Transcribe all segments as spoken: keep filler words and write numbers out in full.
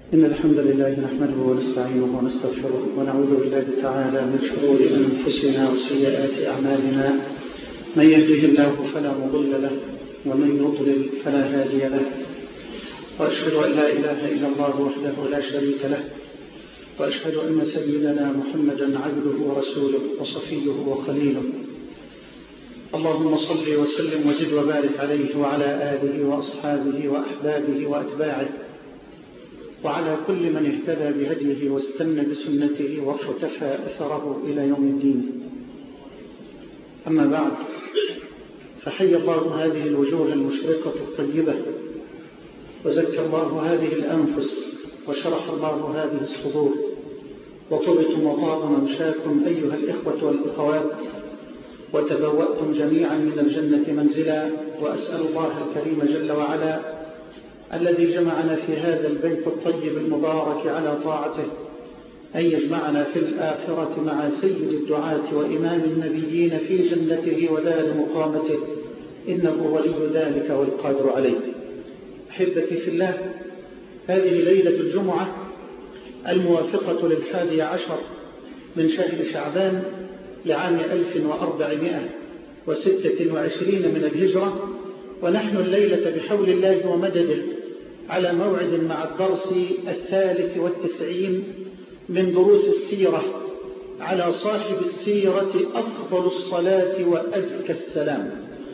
إن الحمد لله نحمده ونستعينه ونستغفره ونعوذ بالله تعالى من شرور أنفسنا وسيئات أعمالنا. من يهده الله فلا مضل له ومن يضلل فلا هادي له، وأشهد أن لا إله إلا الله وحده لا شريك له، وأشهد أن سيدنا محمدا عبده ورسوله وصفيه وخليله. اللهم صل وسلم وزد وبارك عليه وعلى آله وأصحابه وأحبابه وأتباعه وعلى كل من اهتدى بهديه واستنى بسنته واقتفى أثره إلى يوم الدين. أما بعد، فحي الله هذه الوجوه المشرقة الطيبة، وزكى الله هذه الأنفس، وشرح الله هذه الصدور، وطبتم وطاب ممشاكم أيها الإخوة والأخوات، وتبوأتم جميعا من الجنة منزلا. وأسأل الله الكريم جل وعلا الذي جمعنا في هذا البيت الطيب المبارك على طاعته أن يجمعنا في الآخرة مع سيد الدعاة وإمام النبيين في جنته ودار مقامته، إنه ولي ذلك والقادر عليه. أحبتي في الله، هذه ليلة الجمعة الموافقة للحادي عشر من شهر شعبان لعام ألف وأربعمائة وستة وعشرين من الهجرة، ونحن الليلة بحول الله ومدده على موعد مع الدرس الثالث والتسعين من دروس السيرة على صاحب السيرة أفضل الصلاة وأزكى السلام.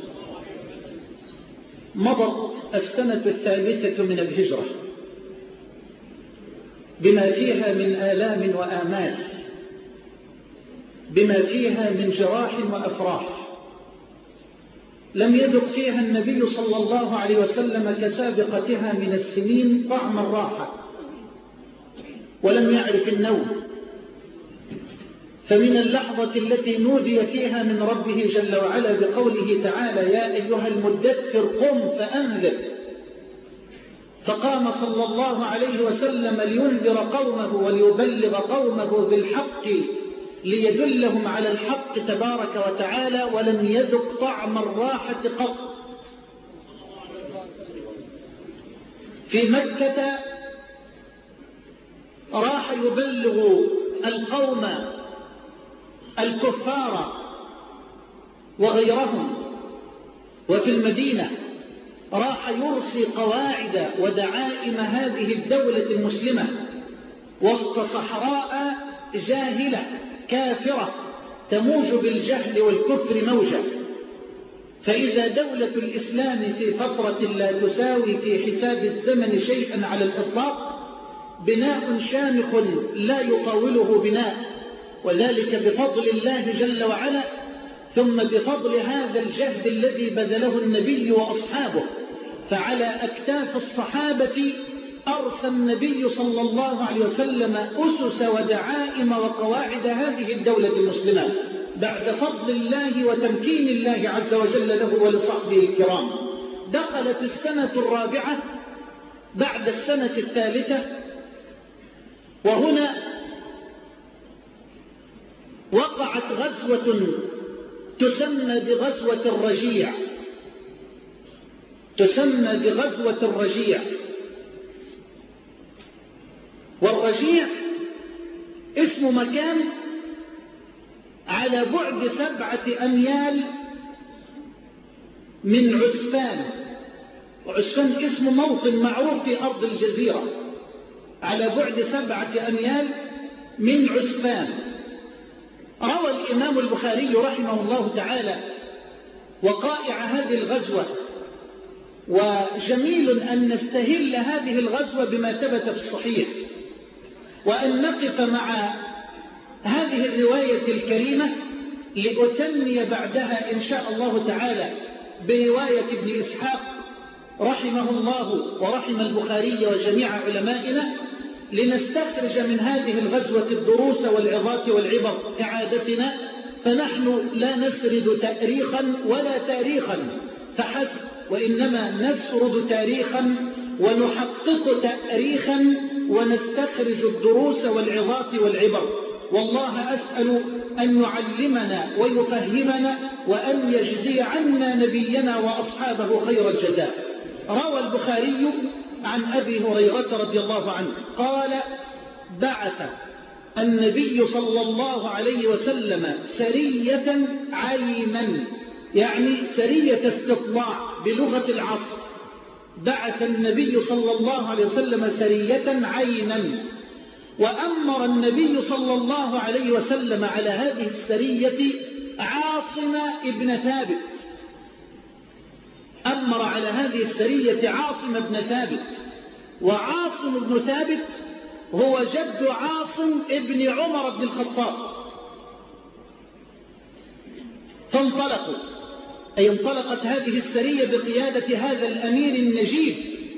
مضت السنة الثالثة من الهجرة بما فيها من آلام وآمال، بما فيها من جراح وأفراح. لم يذق فيها النبي صلى الله عليه وسلم كسابقتها من السنين طعم الراحة، ولم يعرف النوم. فمن اللحظة التي نودي فيها من ربه جل وعلا بقوله تعالى: يا أيها المدثر قم فأنذر، فقام صلى الله عليه وسلم لينذر قومه وليبلغ قومه بالحق ليدلهم على الحق تبارك وتعالى، ولم يذق طعم الراحة قط. في مكة راح يبلغ القوم الكفار وغيرهم، وفي المدينة راح يرسي قواعد ودعائم هذه الدولة المسلمة وسط صحراء جاهلة كافرة تموج بالجهل والكفر موجة. فإذا دولة الإسلام في فترة لا تساوي في حساب الزمن شيئا على الإطلاق، بناء شامخ لا يطاوله بناء، وذلك بفضل الله جل وعلا، ثم بفضل هذا الجهد الذي بذله النبي وأصحابه. فعلى أكتاف الصحابة أرسى النبي صلى الله عليه وسلم أسس ودعائم وقواعد هذه الدولة المسلمة بعد فضل الله وتمكين الله عز وجل له ولصحبه الكرام. دخلت السنة الرابعة بعد السنة الثالثة، وهنا وقعت غزوة تسمى بغزوة الرجيع، تسمى بغزوة الرجيع. والرجيع اسم مكان على بعد سبعة أميال من عسفان، وعسفان اسم موطن معروف في أرض الجزيرة، على بعد سبعة أميال من عسفان. روى الإمام البخاري رحمه الله تعالى وقائع هذه الغزوة، وجميل أن نستهل هذه الغزوة بما ثبت في الصحيح، وأن نقف مع هذه الرواية الكريمة لأثني بعدها إن شاء الله تعالى برواية ابن إسحاق رحمه الله ورحم البخاري وجميع علمائنا، لنستخرج من هذه الغزوة الدروس والعظات والعبر كعادتنا. فنحن لا نسرد تاريخا ولا تاريخا فحسب، وإنما نسرد تاريخا ونحقق تاريخا ونستخرج الدروس والعظات والعبر. والله أسأل أن يعلمنا ويفهمنا وأن يجزي عنا نبينا وأصحابه خير الجزاء. روى البخاري عن أبي هريرة رضي الله عنه قال بعث النبي صلى الله عليه وسلم سرية عينا، يعني سرية استطلاع بلغة العصر. بعث النبي صلى الله عليه وسلم سرية عينا، وأمر النبي صلى الله عليه وسلم على هذه السرية عاصم ابن ثابت. أمر على هذه السرية عاصم ابن ثابت، وعاصم ابن ثابت هو جد عاصم ابن عمر بن الخطاب. فانطلقوا، أي انطلقت هذه السرية بقيادة هذا الأمير النجيب،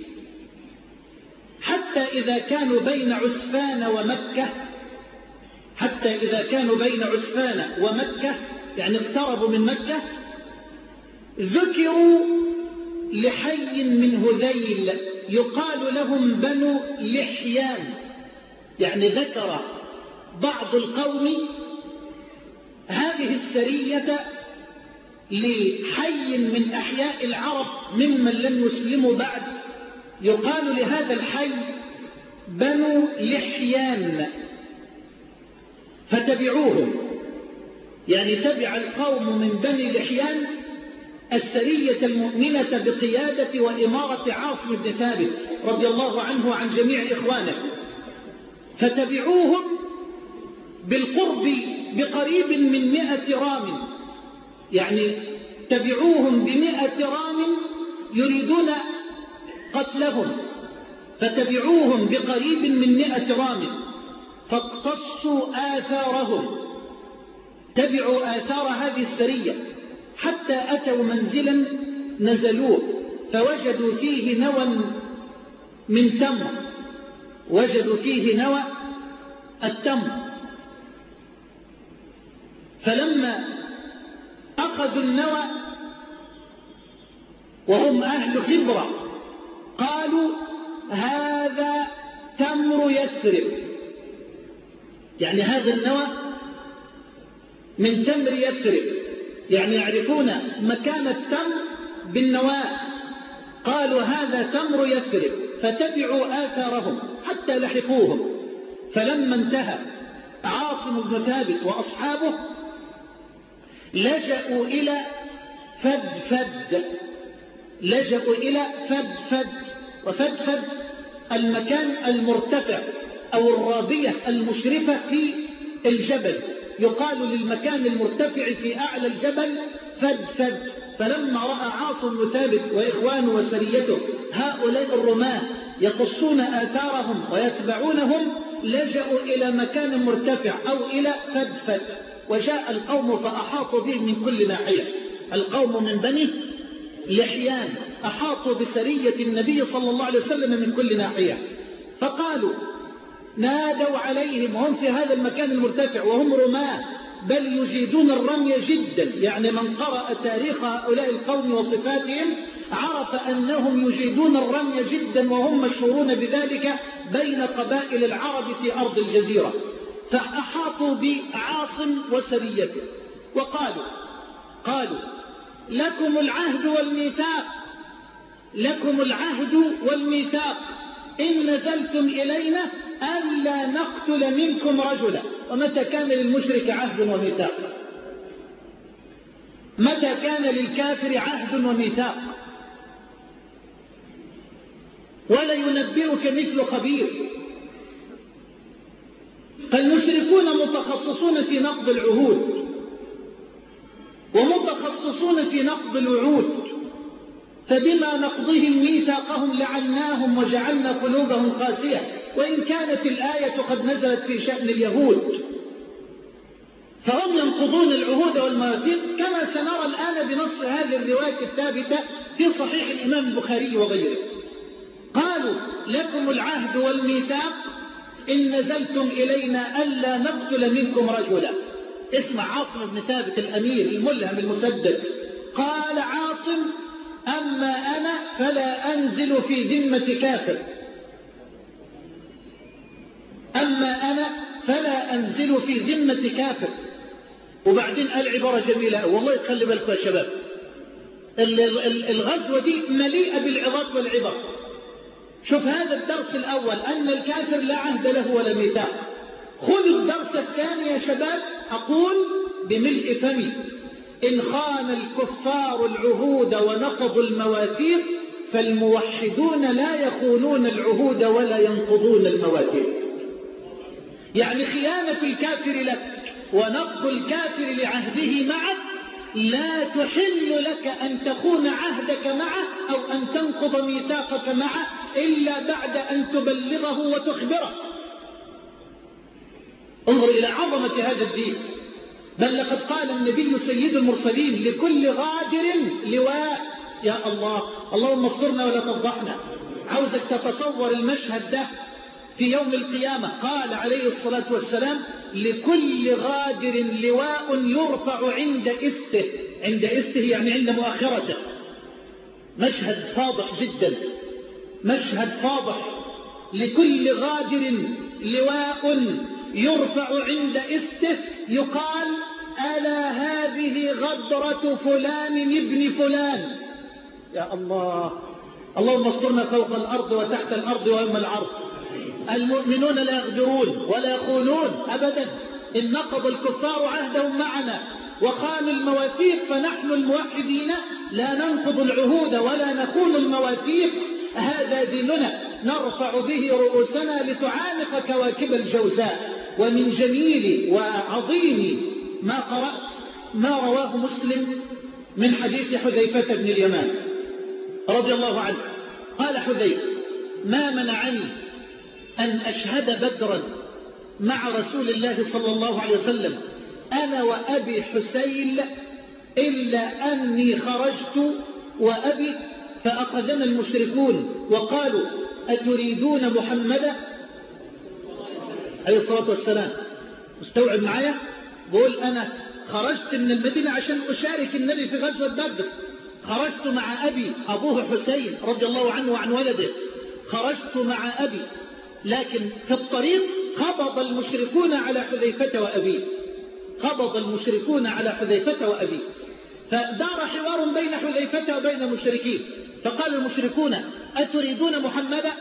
حتى إذا كانوا بين عسفان ومكة حتى إذا كانوا بين عسفان ومكة يعني اقتربوا من مكة، ذكروا لحي من هذيل يقال لهم بنو لحيان. يعني ذكر بعض القوم هذه السرية لحي من أحياء العرب ممن لم يسلموا بعد، يقال لهذا الحي بنو لحيان، فتبعوهم. يعني تبع القوم من بني لحيان السرية المؤمنة بقيادة وإمارة عاصم بن ثابت رضي الله عنه وعن جميع إخوانه، فتبعوهم بالقرب بقريب من مئة رام. يعني تبعوهم بمئة رام يريدون قتلهم، فتبعوهم بقريب من مئة رام فاقتصوا آثارهم. تبعوا آثار هذه السرية حتى أتوا منزلا نزلوه، فوجدوا فيه نوى من تمر، وجدوا فيه نوى التمر. فلما أخذوا النوى وهم أهل خبرة قالوا هذا تمر يثرب، يعني هذا النوى من تمر يثرب، يعني يعرفون مكان التمر بالنواة. قالوا هذا تمر يثرب، فتبعوا آثارهم حتى لحقوهم. فلما انتهى عاصم بن ثابت وأصحابه لجأوا إلى فدفد لجأوا إلى فدفد وفدفد المكان المرتفع أو الرابية المشرفة في الجبل، يقال للمكان المرتفع في أعلى الجبل فدفد. فلما رأى عاصم بن ثابت وإخوانه وسريته هؤلاء الرماة يقصون آثارهم ويتبعونهم، لجأوا إلى مكان مرتفع أو إلى فدفد، وجاء القوم فأحاطوا به من كل ناحية. القوم من بني لحيان أحاطوا بسرية النبي صلى الله عليه وسلم من كل ناحية، فقالوا نادوا عليهم وهم في هذا المكان المرتفع وهم رماة بل يجيدون الرمي جدا. يعني من قرأ تاريخ هؤلاء القوم وصفاتهم عرف أنهم يجيدون الرمي جدا، وهم مشهورون بذلك بين قبائل العرب في أرض الجزيرة. فأحاطوا بعاصم وسريته وقالوا قالوا لكم العهد والميثاق لكم العهد والميثاق إن نزلتم إلينا ألا نقتل منكم رجلا. ومتى كان للمشرك عهد وميثاق؟ متى كان للكافر عهد وميثاق؟ ولا ينبئك مثل خبير. فالمشركون متخصصون في نقض العهود ومتخصصون في نقض الوعود، فبما نقضهم ميثاقهم لعناهم وجعلنا قلوبهم قاسية، وإن كانت الآية قد نزلت في شأن اليهود. فهم ينقضون العهود والمواثيق كما سنرى الآن بنص هذه الرواية الثابتة في صحيح الإمام البخاري وغيره. قالوا لكم العهد والميثاق إن نزلتم إلينا ألا نقتل منكم رجلا. اسمع عاصم بن ثابت الأمير الملهم المسدد، قال عاصم أما أنا فلا أنزل في ذمة كافر أما أنا فلا أنزل في ذمة كافر. وبعدين قال عبارة جميلة والله خلي بالكم يا شباب، الغزوة دي مليئة بالعظات والعبر. شوف هذا الدرس الأول أن الكافر لا عهد له ولا ميثاق. خذوا الدرس الثاني يا شباب. أقول بملء فمي: إن خان الكفار العهود ونقضوا المواثيق فالموحدون لا يخونون العهود ولا ينقضون المواثيق. يعني خيانة الكافر لك ونقض الكافر لعهده معك لا تحل لك أن تخون عهدك معه أو أن تنقض ميثاقك معه إلا بعد أن تبلغه وتخبره. انظر إلى عظمة هذا الدين. بل لقد قال النبي سيد المرسلين: لكل غادر لواء. يا الله، اللهم اصبرنا ولا تفضحنا. عاوزك تتصور المشهد ده في يوم القيامة. قال عليه الصلاة والسلام: لكل غادر لواء يرفع عند إسته. عند إسته يعني عند مؤخرته. مشهد فاضح جدا، مشهد فاضح. لكل غادر لواء يرفع عند إسته يقال: ألا هذه غدرة فلان ابن فلان. يا الله، اللهم اصبرنا فوق الأرض وتحت الأرض ويوم العرض. المؤمنون لا يغدرون ولا يخونون أبدا. إن نقض الكفار عهدهم معنا وخانوا المواثيق فنحن الموحدين لا ننقض العهود ولا نخون المواثيق. هذا ديننا نرفع به رؤوسنا لتعانق كواكب الجوزاء. ومن جميل وعظيم ما قرأت ما رواه مسلم من حديث حذيفة بن اليمان رضي الله عنه. قال حذيفة: ما منعني أن أشهد بدرا مع رسول الله صلى الله عليه وسلم أنا وأبي حسين إلا أني خرجت وأبي فأخذنا المشركون وقالوا: أتريدون محمدا عليه الصلاة والسلام. مستوعب معايا؟ بقول أنا خرجت من المدينة عشان أشارك النبي في غزوة بدر. خرجت مع أبي، أبوه حسين رضي الله عنه وعن ولده. خرجت مع أبي، لكن في الطريق خبض المشركون على حذيفة وأبيه. خبض المشركون على حذيفة وأبيه، فدار حوار بين حذيفة وبين المشركين. فقال المشركون: أتريدون محمدا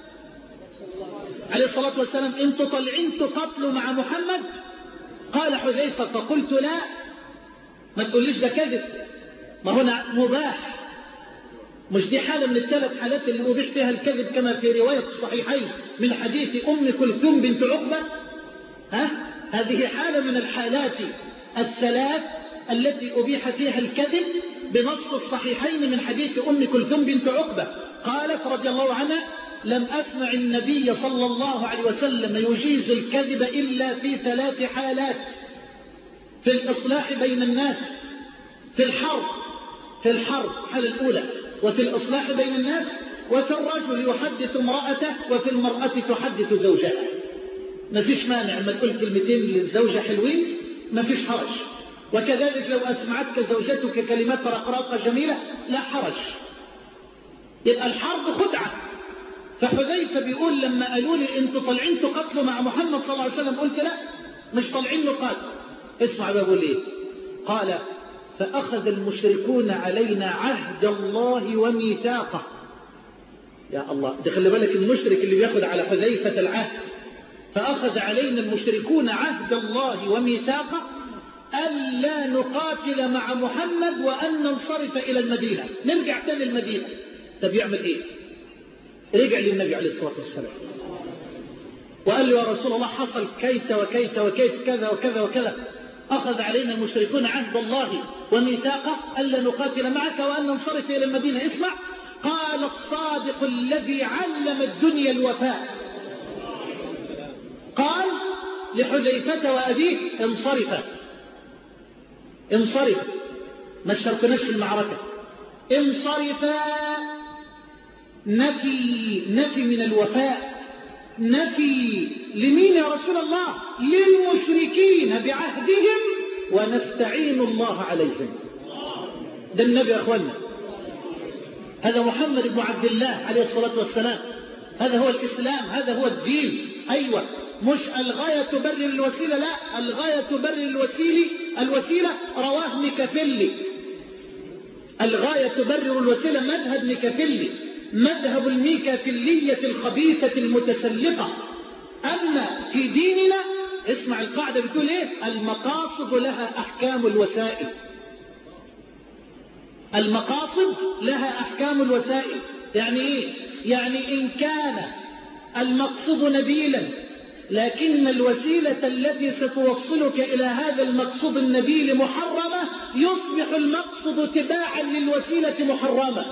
عليه الصلاة والسلام؟ انتوا طالعين تقتلوا مع محمد؟ قال حذيفة: فقلت: لا، ما تقوليش ده كذب، ما هنا مباح. مش دي حالة من الثلاث حالات اللي أبيح فيها الكذب كما في رواية الصحيحين من حديث أم كلثوم بنت عقبة؟ ها؟ هذه حالة من الحالات الثلاث التي أبيح فيها الكذب بنص الصحيحين من حديث أم كلثوم بنت عقبة. قالت رضي الله عنها: لم أسمع النبي صلى الله عليه وسلم يجيز الكذب إلا في ثلاث حالات: في الإصلاح بين الناس، في الحرب في الحرب الحالة الأولى، وفي الإصلاح بين الناس، وفي الرجل يحدث امرأته، وفي المرأة تحدث زوجها. ما فيش مانع ما تقول كلمتين للزوجة حلوين، ما فيش حرج. وكذلك لو أسمعتك زوجتك كلمات رقراقة جميلة لا حرج. يبقى الحرب خدعة. فحذيفة بيقول: لما قالوا لي انتوا طالعين تقتلوا مع محمد صلى الله عليه وسلم، قلت لا، مش طالعين نقاتل. اسمع بقول ايه. قال: فأخذ المشركون علينا عهد الله وميثاقه. يا الله، ده خلي بالك المشرك اللي بياخد على حذيفة العهد. فأخذ علينا المشركون عهد الله وميثاقه ألا نقاتل مع محمد وأن ننصرف إلى المدينة، نرجع تاني المدينة. طب يعمل إيه؟ رجع للنبي عليه الصلاة والسلام وقال له: يا رسول الله، حصل كيت وكيت وكيت كذا وكذا وكذا. أخذ علينا المشركون عهد الله وميثاقه ألا نقاتل معك وأن ننصرف إلى المدينة. اسمع، قال الصادق الذي علم الدنيا الوفاء، قال لحذيفة وأبيه: انصرفا انصرفا، ما شاركناش في المعركة، انصرفا. نفي نفي من الوفاء. نفي لمين يا رسول الله؟ للمشركين بعهدهم ونستعين الله عليهم. ده النبي يا أخوانا، هذا محمد بن عبد الله عليه الصلاة والسلام. هذا هو الإسلام، هذا هو الدين. أيوة، مش الغاية تبرر الوسيلة، لا، الغاية تبرر الوسيلة. الوسيلة رواه ميكافيلي. الغاية تبرر الوسيلة مذهب ميكافيلي. مذهب الميكافيلية الخبيثة المتسلطة. أما في ديننا اسمع القاعدة بتقول إيه؟ المقاصد لها أحكام الوسائل. المقاصد لها أحكام الوسائل. يعني إيه؟ يعني إن كان المقصود نبيلا لكن الوسيلة التي ستوصلك إلى هذا المقصود النبيل محرمة، يصبح المقصد تباعا للوسيلة محرمة.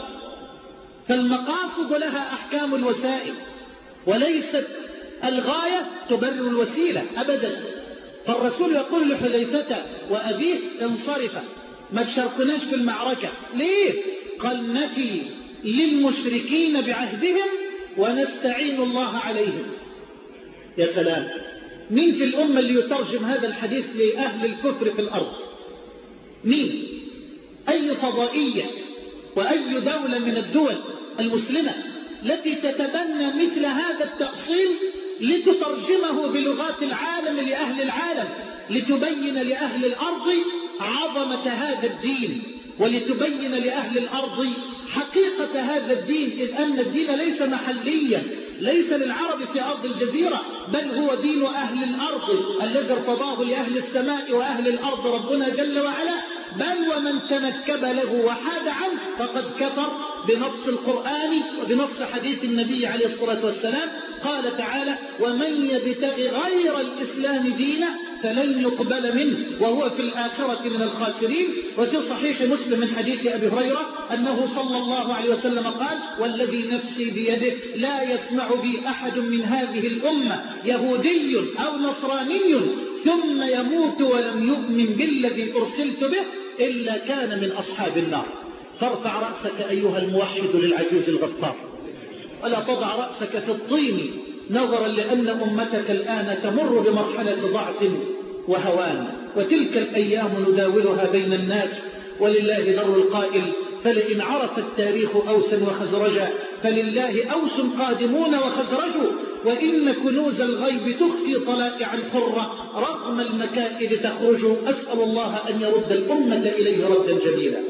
فالمقاصد لها أحكام الوسائل، وليست الغاية تبرر الوسيلة أبدا. فالرسول يقول لحذيفة وأبيه انصرفا، ما تشاركناش في المعركة. ليه؟ قال نفي للمشركين بعهدهم ونستعين الله عليهم. يا سلام، مين في الأمة اللي يترجم هذا الحديث لأهل الكفر في الأرض؟ مين؟ أي فضائية وأي دولة من الدول المسلمة التي تتبنى مثل هذا التأصيل لتترجمه بلغات العالم لأهل العالم، لتبين لأهل الأرض عظمة هذا الدين، ولتبين لأهل الأرض حقيقة هذا الدين، إذ أن الدين ليس محليا، ليس للعرب في أرض الجزيرة، بل هو دين أهل الأرض الذي ارتضاه لأهل السماء وأهل الأرض ربنا جل وعلا. بل ومن تنكب له وحاد عنه فقد كفر بنص القرآن وبنص حديث النبي عليه الصلاة والسلام. قال تعالى: ومن يبتغي غير الإسلام دينا فلن يقبل منه وهو في الآخرة من الخاسرين. وفي صحيح مسلم من حديث أبي هريرة أنه صلى الله عليه وسلم قال: والذي نفسي بيده لا يسمع بي أحد من هذه الأمة يهودي أو نصراني ثم يموت ولم يؤمن بالذي أرسلت به إلا كان من أصحاب النار. فارفع رأسك أيها الموحد للعزيز الغفار، ولا تضع رأسك في الطين، نظرا لأن أمتك الآن تمر بمرحلة ضعف وهوان، وتلك الأيام نداولها بين الناس، ولله در القائل: فلئن عرف التاريخ أوسا وخزرجا فلله أوس قادمون وخزرج، وإن كنوز الغيب تخفي طلائعا حرة رغم المكائد تخرج. أسأل الله أن يرد الأمة إليه ردا جميلا.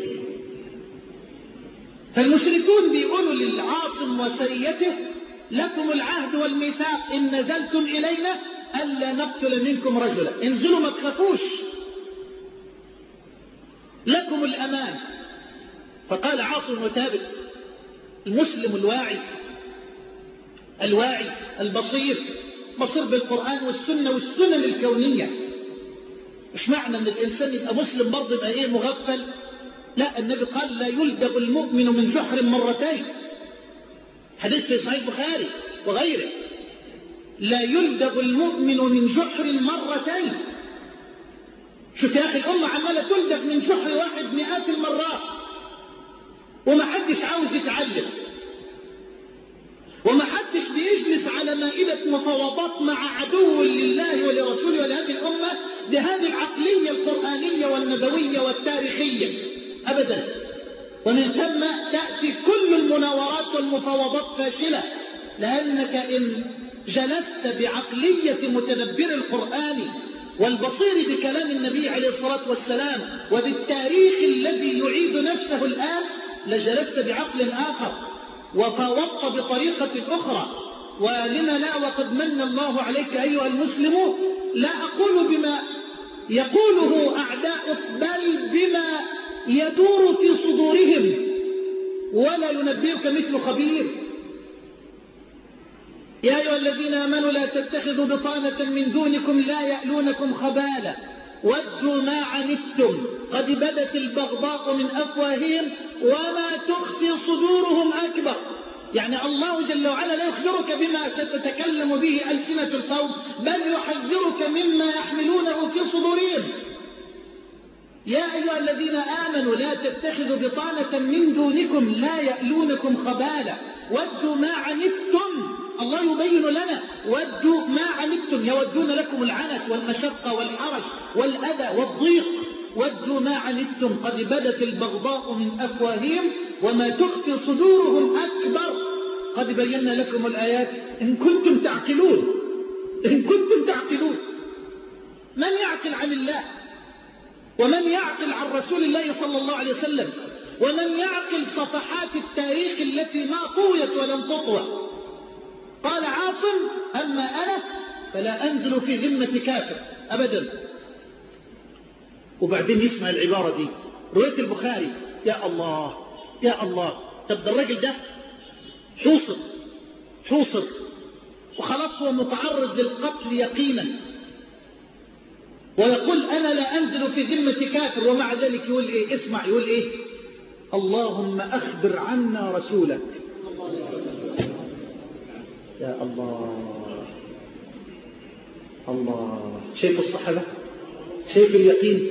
فالمشركون بيقولوا للعاصم وسريته: لكم العهد والميثاق إن نزلتم إلينا ألا نقتل منكم رجلا، انزلوا ما تخافوش، لكم الأمان. فقال عاصم وثابت المسلم الواعي الواعي البصير، بصير بالقرآن والسنة والسنن الكونية. مش معنى أن الإنسان يبقى مسلم برضه يبقى إيه مغفل؟ لا، النبي قال: لا يلدغ المؤمن من جحر مرتين، حديث في صحيح البخاري وغيره. لا يلدغ المؤمن من جحر مرتين. شوف يا أخي، الأمة عمالة تلدغ من جحر واحد مئات المرات، وما حدش عاوز يتعلم، وما حدش بيجلس على مائدة مفاوضات مع عدو لله ولرسوله ولهذه الأمة بهذه العقلية القرآنية والنبوية والتاريخية أبدا. ومن ثم تأتي كل المناورات والمفاوضات فاشلة، لأنك إن جلست بعقلية متدبر القرآن والبصير بكلام النبي عليه الصلاة والسلام وبالتاريخ الذي يعيد نفسه الآن لجلست بعقل آخر وفاوضت بطريقة أخرى. ولما لا، وقد من الله عليك أيها المسلم، لا أقول بما يقوله أعداؤك بل بما يدور في صدورهم، ولا ينبئك مثل خبير. يا أيها الذين آمنوا لا تتخذوا بطانة من دونكم لا يألونكم خبالا ودوا ما عنتم قد بدت البغضاء من أفواههم وما تخفي صدورهم أكبر. يعني الله جل وعلا لا يخبرك بما ستتكلم به ألسنة القوم، بل يحذرك مما يحملونه في صدورهم. يا أيها الذين آمنوا لا تتخذوا بطانة من دونكم لا يألونكم خبالا ودوا ما عنتم. الله يبين لنا: ودوا ما عنتم، يودون لكم العنت والمشقة والحرج والأذى والضيق. ودوا ما عنتم قد بدت البغضاء من أفواههم وما تخفي صدورهم أكبر. قد بينا لكم الآيات إن كنتم تعقلون. إن كنتم تعقلون. من يعقل عن الله ومن يعقل عن رسول الله صلى الله عليه وسلم ومن يعقل صفحات التاريخ التي ما طويت ولم تطوى. قال عاصم: أما أنا فلا أنزل في ذمة كافر أبدا. وبعدين يسمع العبارة دي، رواية البخاري. يا الله يا الله، طب ده الراجل ده حوصر حوصر وخلاص هو متعرض للقتل يقينا، ويقول أنا لا أنزل في ذمة كافر، ومع ذلك يقول إيه؟ اسمع يقول إيه؟ اللهم أخبر عنا رسولك. يا الله الله، شايف الصحابة؟ شايف اليقين؟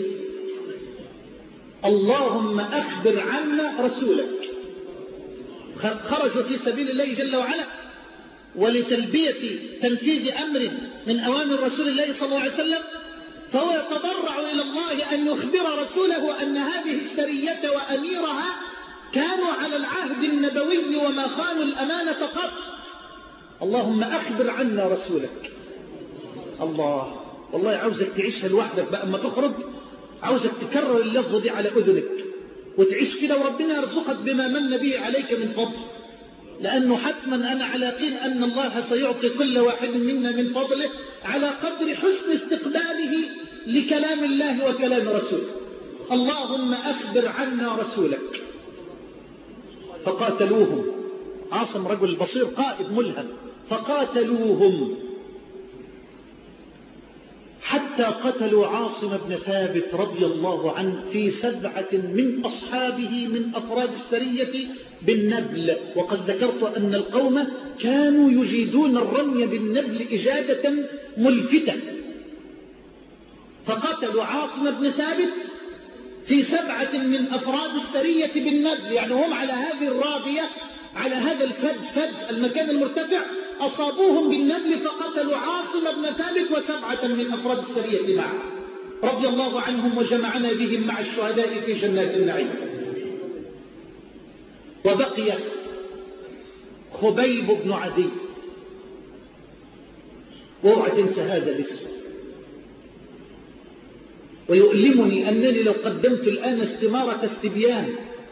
اللهم أخبر عنا رسولك. خرجوا في سبيل الله جل وعلا ولتلبية تنفيذ أمر من أوامر رسول الله صلى الله عليه وسلم، فهو يتضرع إلى الله أن يخبر رسوله أن هذه السرية وأميرها كانوا على العهد النبوي وما خانوا الأمانة قط. اللهم أخبر عنا رسولك. الله، والله عاوزك تعيشها لوحدك بقى، أما تخرج عاوزك تكرر اللفظة دي على أذنك وتعيش كده، وربنا يرزقك بما من به عليك من فضل، لأنه حتما أنا على يقين أن الله سيعطي كل واحد منا من فضله على قدر حسن استقباله لكلام الله وكلام رسوله. اللهم أخبر عنا رسولك. فقاتلوهم. عاصم رجل بصير قائد ملهم، فقاتلوهم حتى قتلوا عاصم بن ثابت رضي الله عنه في سبعة من أصحابه من أفراد السرية بالنبل. وقد ذكرت أن القوم كانوا يجيدون الرمي بالنبل إجادة ملفتة، فقتلوا عاصم بن ثابت في سبعة من أفراد السرية بالنبل، يعني هم على هذه الرابية، على هذا الفج فج المكان المرتفع، أصابوهم بالنبل فقتلوا عاصم بن ثابت وسبعة من أفراد السرية معه رضي الله عنهم، وجمعنا بهم مع الشهداء في جنات النعيم. وبقي خبيب بن عدي، واوعى تنسى هذا الاسم. ويؤلمني أنني لو قدمت الآن استمارة استبيان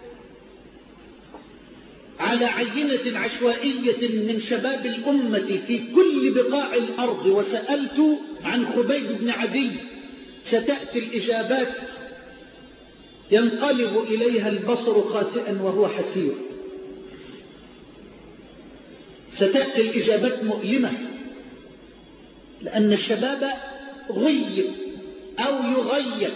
على عينة عشوائية من شباب الأمة في كل بقاع الأرض وسألت عن خبيب بن عدي، ستأتي الإجابات ينقلب إليها البصر خاسئا وهو حسير. ستأتي الإجابات مؤلمة، لأن الشباب غيب أو يغيب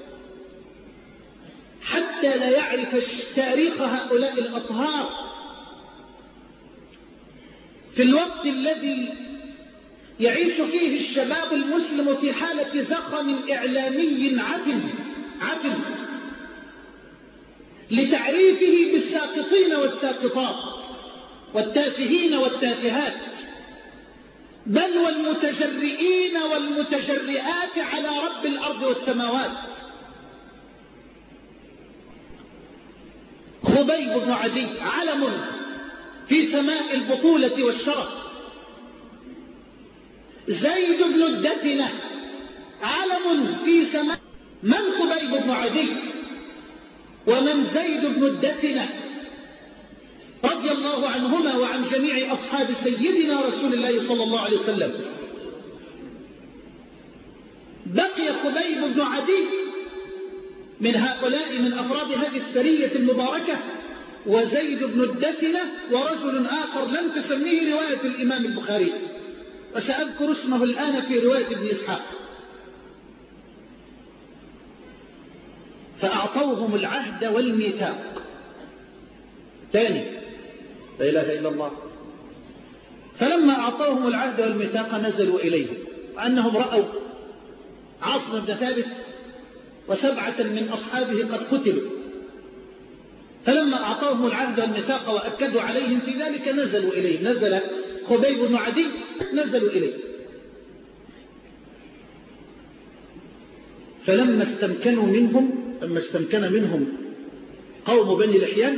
حتى لا يعرف تاريخ هؤلاء الأطهار في الوقت الذي يعيش فيه الشباب المسلم في حالة زخم إعلامي عفن عفن لتعريفه بالساقطين والساقطات والتافهين والتافهات، بل والمتجرئين والمتجرئات على رب الأرض والسماوات. خبيب بن عدي علم في سماء البطولة والشرف. زيد بن الدثنة علم في سماء. من خبيب بن عدي ومن زيد بن الدثنة رضي الله عنهما وعن جميع أصحاب سيدنا رسول الله صلى الله عليه وسلم؟ بقي خبيب بن عدي من هؤلاء من أفراد هذه السرية المباركة، وزيد بن الدثنة ورجل آخر لم تسميه رواية الإمام البخاري، وسأذكر اسمه الآن في رواية ابن إسحاق. فأعطوهم العهد والميثاق. ثاني، لا إله إلا الله. فلما أعطوهم العهد والميثاق نزلوا إليه، وأنهم رأوا عاصم بن ثابت وسبعة من أصحابه قد قتلوا، فلما أعطوهم العهد والميثاق وأكدوا عليهم في ذلك نزلوا إليه. نزل خبيب بن عدي، نزلوا إليه. فلما استمكنوا منهم لما استمكن منهم قوم بني لحيان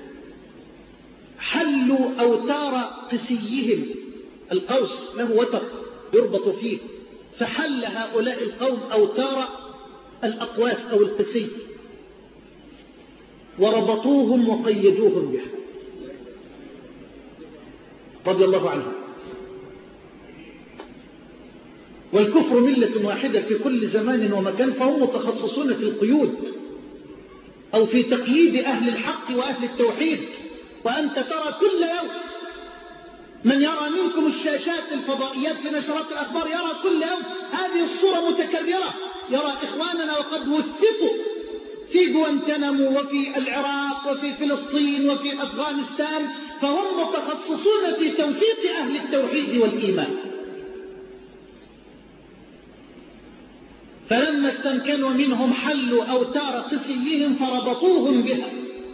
حلوا أوتار قسيهم. القوس له وتر يربط فيه، فحل هؤلاء القوم أوتار الأقواس أو القسي، وربطوهم وقيدوهم بها رضي الله عنهم. والكفر ملة واحدة في كل زمان ومكان، فهم متخصصون في القيود أو في تقييد أهل الحق وأهل التوحيد. وأنت ترى كل يوم من يرى منكم الشاشات الفضائيات في نشرات الأخبار يرى كل يوم هذه الصورة متكررة، يرى إخواننا وقد وثقوا في جوانتنامو وفي العراق وفي فلسطين وفي أفغانستان، فهم متخصصون في توثيق أهل التوحيد والإيمان. فلما استمكنوا منهم حلوا أوتار قسيهم فربطوهم بها.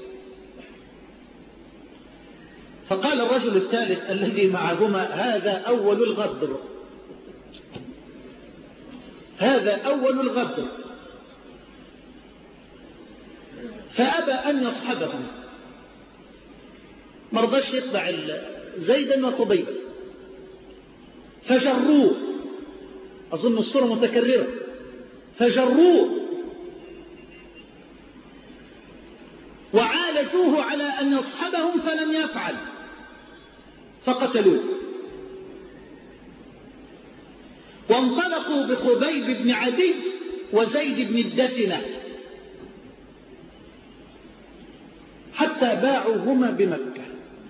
فقال الرجل الثالث الذي معهما: هذا أول الغدر، هذا أول الغدر. فأبى أن يصحبهم، مرضاش يتبع زيدا وخبيبا، فجروه. أظن الصورة متكررة. فجروه وعالجوه على أن يصحبهم فلم يفعل، فقتلوه. وانطلقوا بخبيب بن عدي وزيد بن الدثنة حتى باعوهما بمكة.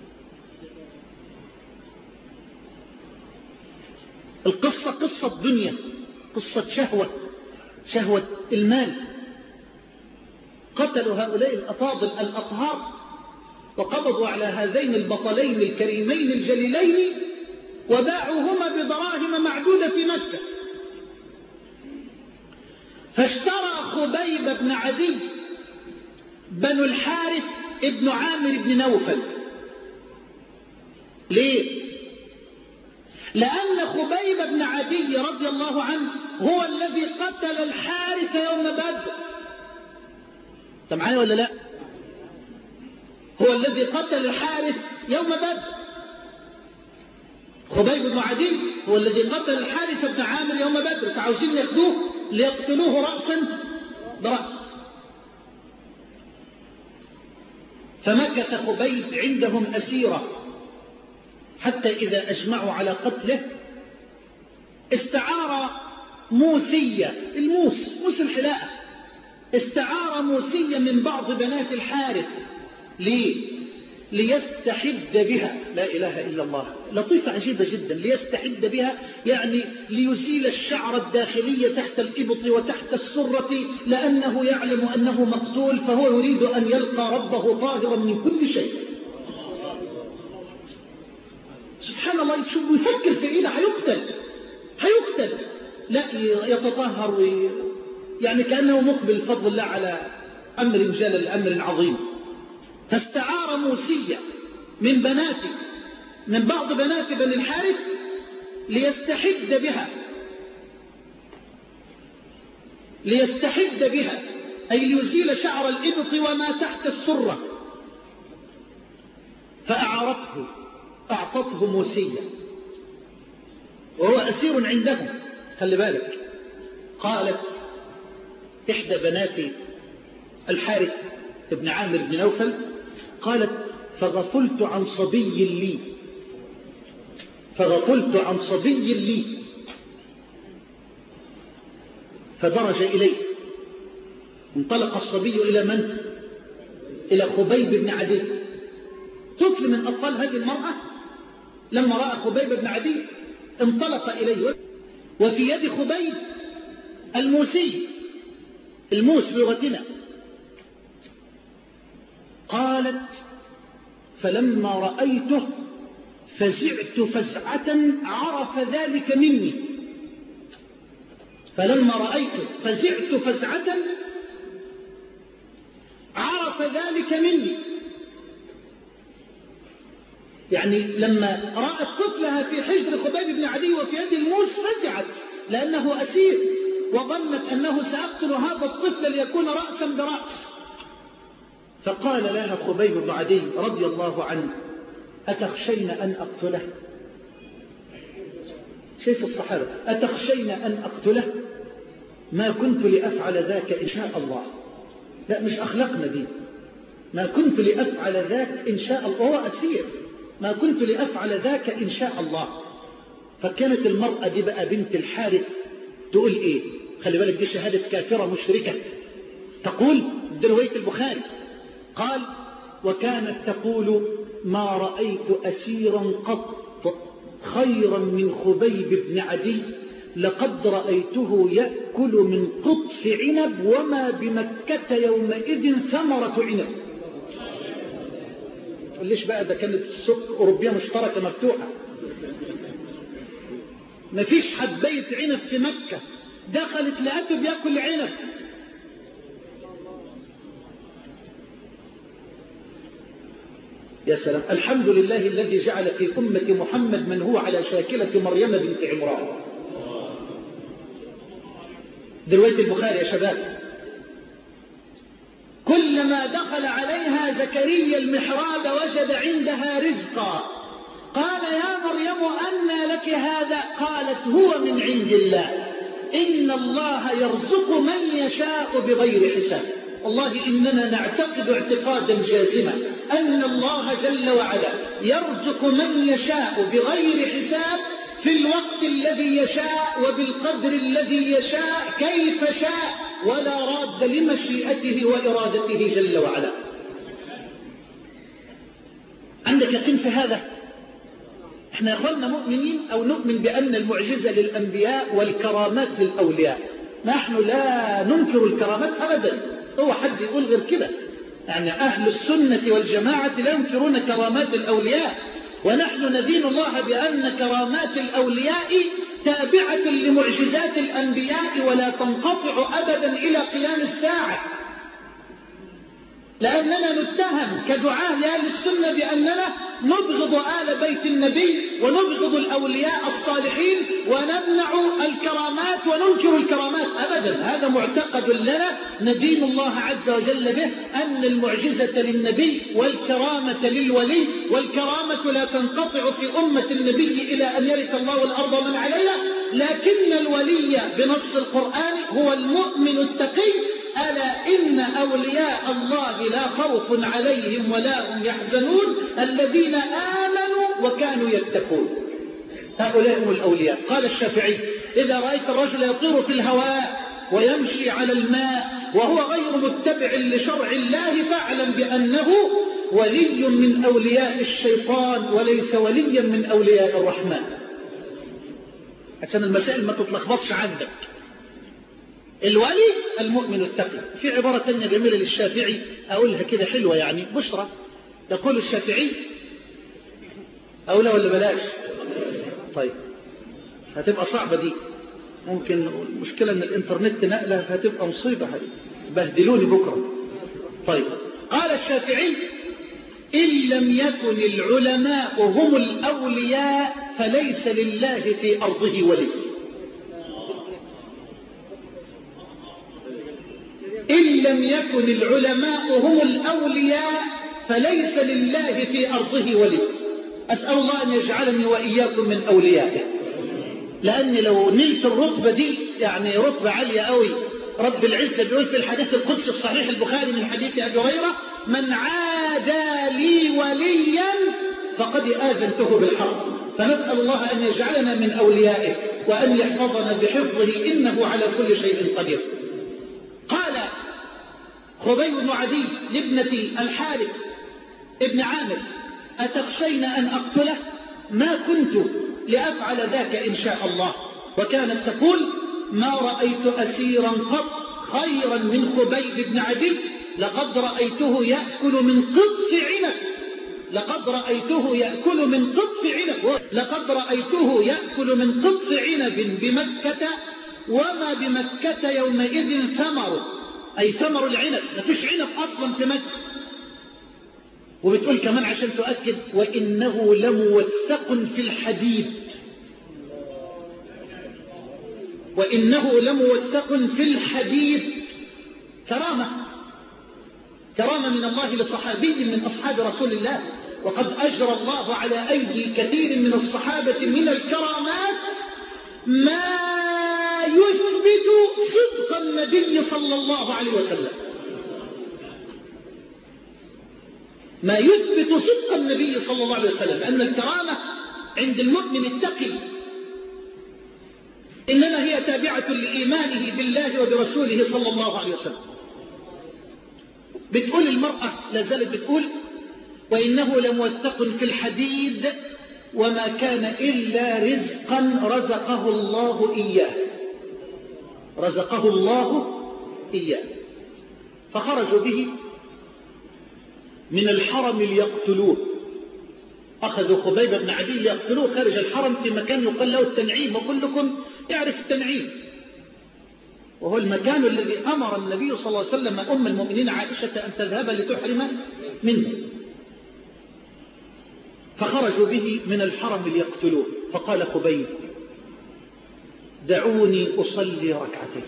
القصة قصة دنيا، قصة شهوة، شهوة المال. قتلوا هؤلاء الأفاضل الأطهار وقبضوا على هذين البطلين الكريمين الجليلين وباعوهما بدراهم معدودة في مكة. فاشترى خبيب بن عدي بنو الحارث ابن عامر بن نوفل. ليه؟ لأن خبيب بن عدي رضي الله عنه هو الذي قتل الحارث يوم بدر. انت معايا ولا لا؟ هو الذي قتل الحارث يوم بدر. خبيب بن عدي هو الذي قتل الحارث بن عامر يوم بدر، فعاوزين ياخذوه ليقتلوه رأسا برأس. فمكث خبيب عندهم أسيرا حتى إذا أجمعوا على قتله استعار موسية، الموس، موس الحلاءة، استعار موسية من بعض بنات الحارث. ليه؟ ليستحد بها. لا إله إلا الله، لطيفة عجيبة جدا. ليستحد بها يعني ليزيل الشعر الداخلي تحت الإبط وتحت السرة، لأنه يعلم أنه مقتول، فهو يريد أن يلقى ربه طاهرا من كل شيء. سبحان الله، شو يفكر في إيه؟ هيقتل هيقتل لا يتطهر وي... يعني كأنه مقبل بفضل الله على أمر جلل، أمر عظيم. فاستعار موسية من بناته، من بعض بنات بني الحارث ليستحد بها، ليستحد بها أي ليزيل شعر الإبط وما تحت السرة. فأعارته، أعطته موسية وهو أسير عندهم. خلي بالك، قالت إحدى بنات الحارث ابن عامر بن نوفل، قالت: فغفلت عن صبي لي، فغفلت عن صبي لي. فدرج إليه، انطلق الصبي إلى من؟ إلى خبيب بن عدي، طفل من أطفال هذه المرأة. لما رأى خبيب بن عدي انطلق إليه، وفي يد خبيب الموسي، الموس بلغتنا. قالت: فلما رأيته فزعت فزعة عرف ذلك مني. فلما رأيته فزعت فزعة عرف ذلك مني. يعني لما رأت طفلها في حجر خبيب بن عدي وفي يد الموس فزعت، لأنه أسير، وظنت أنه سيقتل هذا الطفل ليكون رأسا برأس. فقال لها خبيب بن عدي رضي الله عنه: أتخشين أن أقتله؟ شايف الصحابة، أتخشين أن أقتله؟ ما كنت لأفعل ذاك إن شاء الله. لا، مش أخلاقنا دي، ما كنت لأفعل ذاك إن شاء الله، وهو أسير، ما كنت لأفعل ذاك إن شاء الله. فكانت المرأة دي بقى بنت الحارث تقول إيه؟ خلي بالك دي شهادة كافرة مشركة. تقول دي رواية البخاري، قال وكانت تقول ما رأيت أسيرا قط خيرا من خبيب بن عدي، لقد رأيته يأكل من قطف عنب وما بمكة يومئذ ثمرة عنب. ليش بقى؟ ده كانت السوق أوروبية مشتركة مفتوحة، مفيش حباية عنب في مكة، دخلت لقته بيأكل عنب. يا سلام، الحمد لله الذي جعل في أمة محمد من هو على شاكلة مريم بنت عمران. دلوقتي البخاري يا شباب، كلما دخل عليها زكريا المحراب وجد عندها رزقا، قال يا مريم أنى لك هذا؟ قالت هو من عند الله، إن الله يرزق من يشاء بغير حساب. والله إننا نعتقد اعتقادا جازما أن الله جل وعلا يرزق من يشاء بغير حساب في الوقت الذي يشاء وبالقدر الذي يشاء كيف شاء، ولا راد لمشيئته وإرادته جل وعلا. عندك يقين في هذا؟ احنا يا اخواننا مؤمنين أو نؤمن بأن المعجزة للأنبياء والكرامات للأولياء. نحن لا ننكر الكرامات أبدا، هو حد يقول غير كده؟ يعني أهل السنة والجماعة لا ينكرون كرامات الأولياء، ونحن ندين الله بأن كرامات الأولياء تابعة لمعجزات الأنبياء ولا تنقطع أبدا إلى قيام الساعة، لأننا نتهم كدعاة لأهل السنة بأننا نبغض آل بيت النبي ونبغض الأولياء الصالحين ونمنع الكرامات وننكر الكرامات أبدا. هذا معتقد لنا ندين الله عز وجل به، أن المعجزة للنبي والكرامة للولي، والكرامة لا تنقطع في أمة النبي إلى أن يرث الله الأرض ومن عليها، لكن الولي بنص القرآن هو المؤمن التقي. ألا إن أولياء الله لا خوف عليهم ولا هم يحزنون الذين آمنوا وكانوا يتقون. هؤلاء هم الأولياء. قال الشافعي إذا رأيت الرجل يطير في الهواء ويمشي على الماء وهو غير متبع لشرع الله فاعلم بأنه ولي من أولياء الشيطان وليس وليا من أولياء الرحمن، عشان المسائل ما تتلخبطش عندك. الولي المؤمن التقي. في عبارة تانية جميلة للشافعي أقولها كده حلوة، يعني بشرى. يقول الشافعي أقولها ولا بلاش؟ طيب هتبقى صعبة دي، ممكن المشكلة أن الإنترنت نقلة هتبقى مصيبة، هاي بهدلوني بكرة. طيب قال الشافعي إن لم يكن العلماء هم الأولياء فليس لله في أرضه ولي. إن لم يكن العلماء هم الأولياء فليس لله في أرضه ولي. أسأل الله أن يجعلني وإياكم من أوليائه، لأن لو نلت الرتبة دي يعني رتبة عالية قوي. رب العزة بيقول في الحديث القدسي في صحيح البخاري من حديث أبي هريرة من عادى لي وليا فقد آذنته بالحرب. فنسأل الله أن يجعلنا من أوليائه وأن يحفظنا بحفظه إنه على كل شيء قدير. قال خبيب بن عدي لابنة الحارث ابن عامر أتخشين أن أقتله؟ ما كنت لأفعل ذاك إن شاء الله. وكانت تقول ما رأيت أسيرا قط خيرا من خبيب بن عدي، لقد رأيته يأكل من قطف عنب لقد رأيته يأكل من قطف عنب لقد رأيته يأكل من قطف عنب بمكة وما بمكة يومئذ ثمر، أي ثمر العنب، ما فيش عنب أصلا في مكة. وبتقول كمان عشان تؤكد وإنه لموثق في الحديد، وإنه لموثق في الحديد. كرامة كرامة من الله لصحابي من أصحاب رسول الله، وقد أجرى الله على أيدي كثير من الصحابة من الكرامات ما يثبت صدق النبي صلى الله عليه وسلم. ما يثبت صدق النبي صلى الله عليه وسلم أن الكرامة عند المؤمن التقي إنما هي تابعة لإيمانه بالله وبرسوله صلى الله عليه وسلم. بتقول المرأة لا زالت بتقول وإنه لموثق في الحديد وما كان إلا رزقا رزقه الله إياه رزقه الله إياه فخرجوا به من الحرم ليقتلوه. أخذوا خبيب بن عدي ليقتلوه خارج الحرم في مكان يقال له التنعيم، وكلكم يعرف التنعيم، وهو المكان الذي أمر النبي صلى الله عليه وسلم أم المؤمنين عائشة أن تذهب لتحرم منه. فخرجوا به من الحرم ليقتلوه. فقال خبيب دعوني أصلي ركعتين.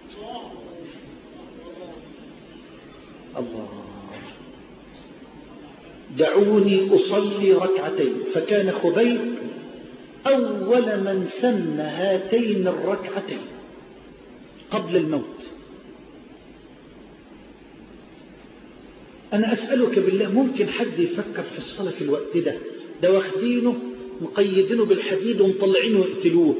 الله، دعوني أصلي ركعتين. فكان خبيب أول من سن هاتين الركعتين قبل الموت. أنا أسألك بالله، ممكن حد يفكر في الصلاة في الوقت ده؟ ده واخدينه مقيدينه بالحديد ومطلعينه يقتلوه،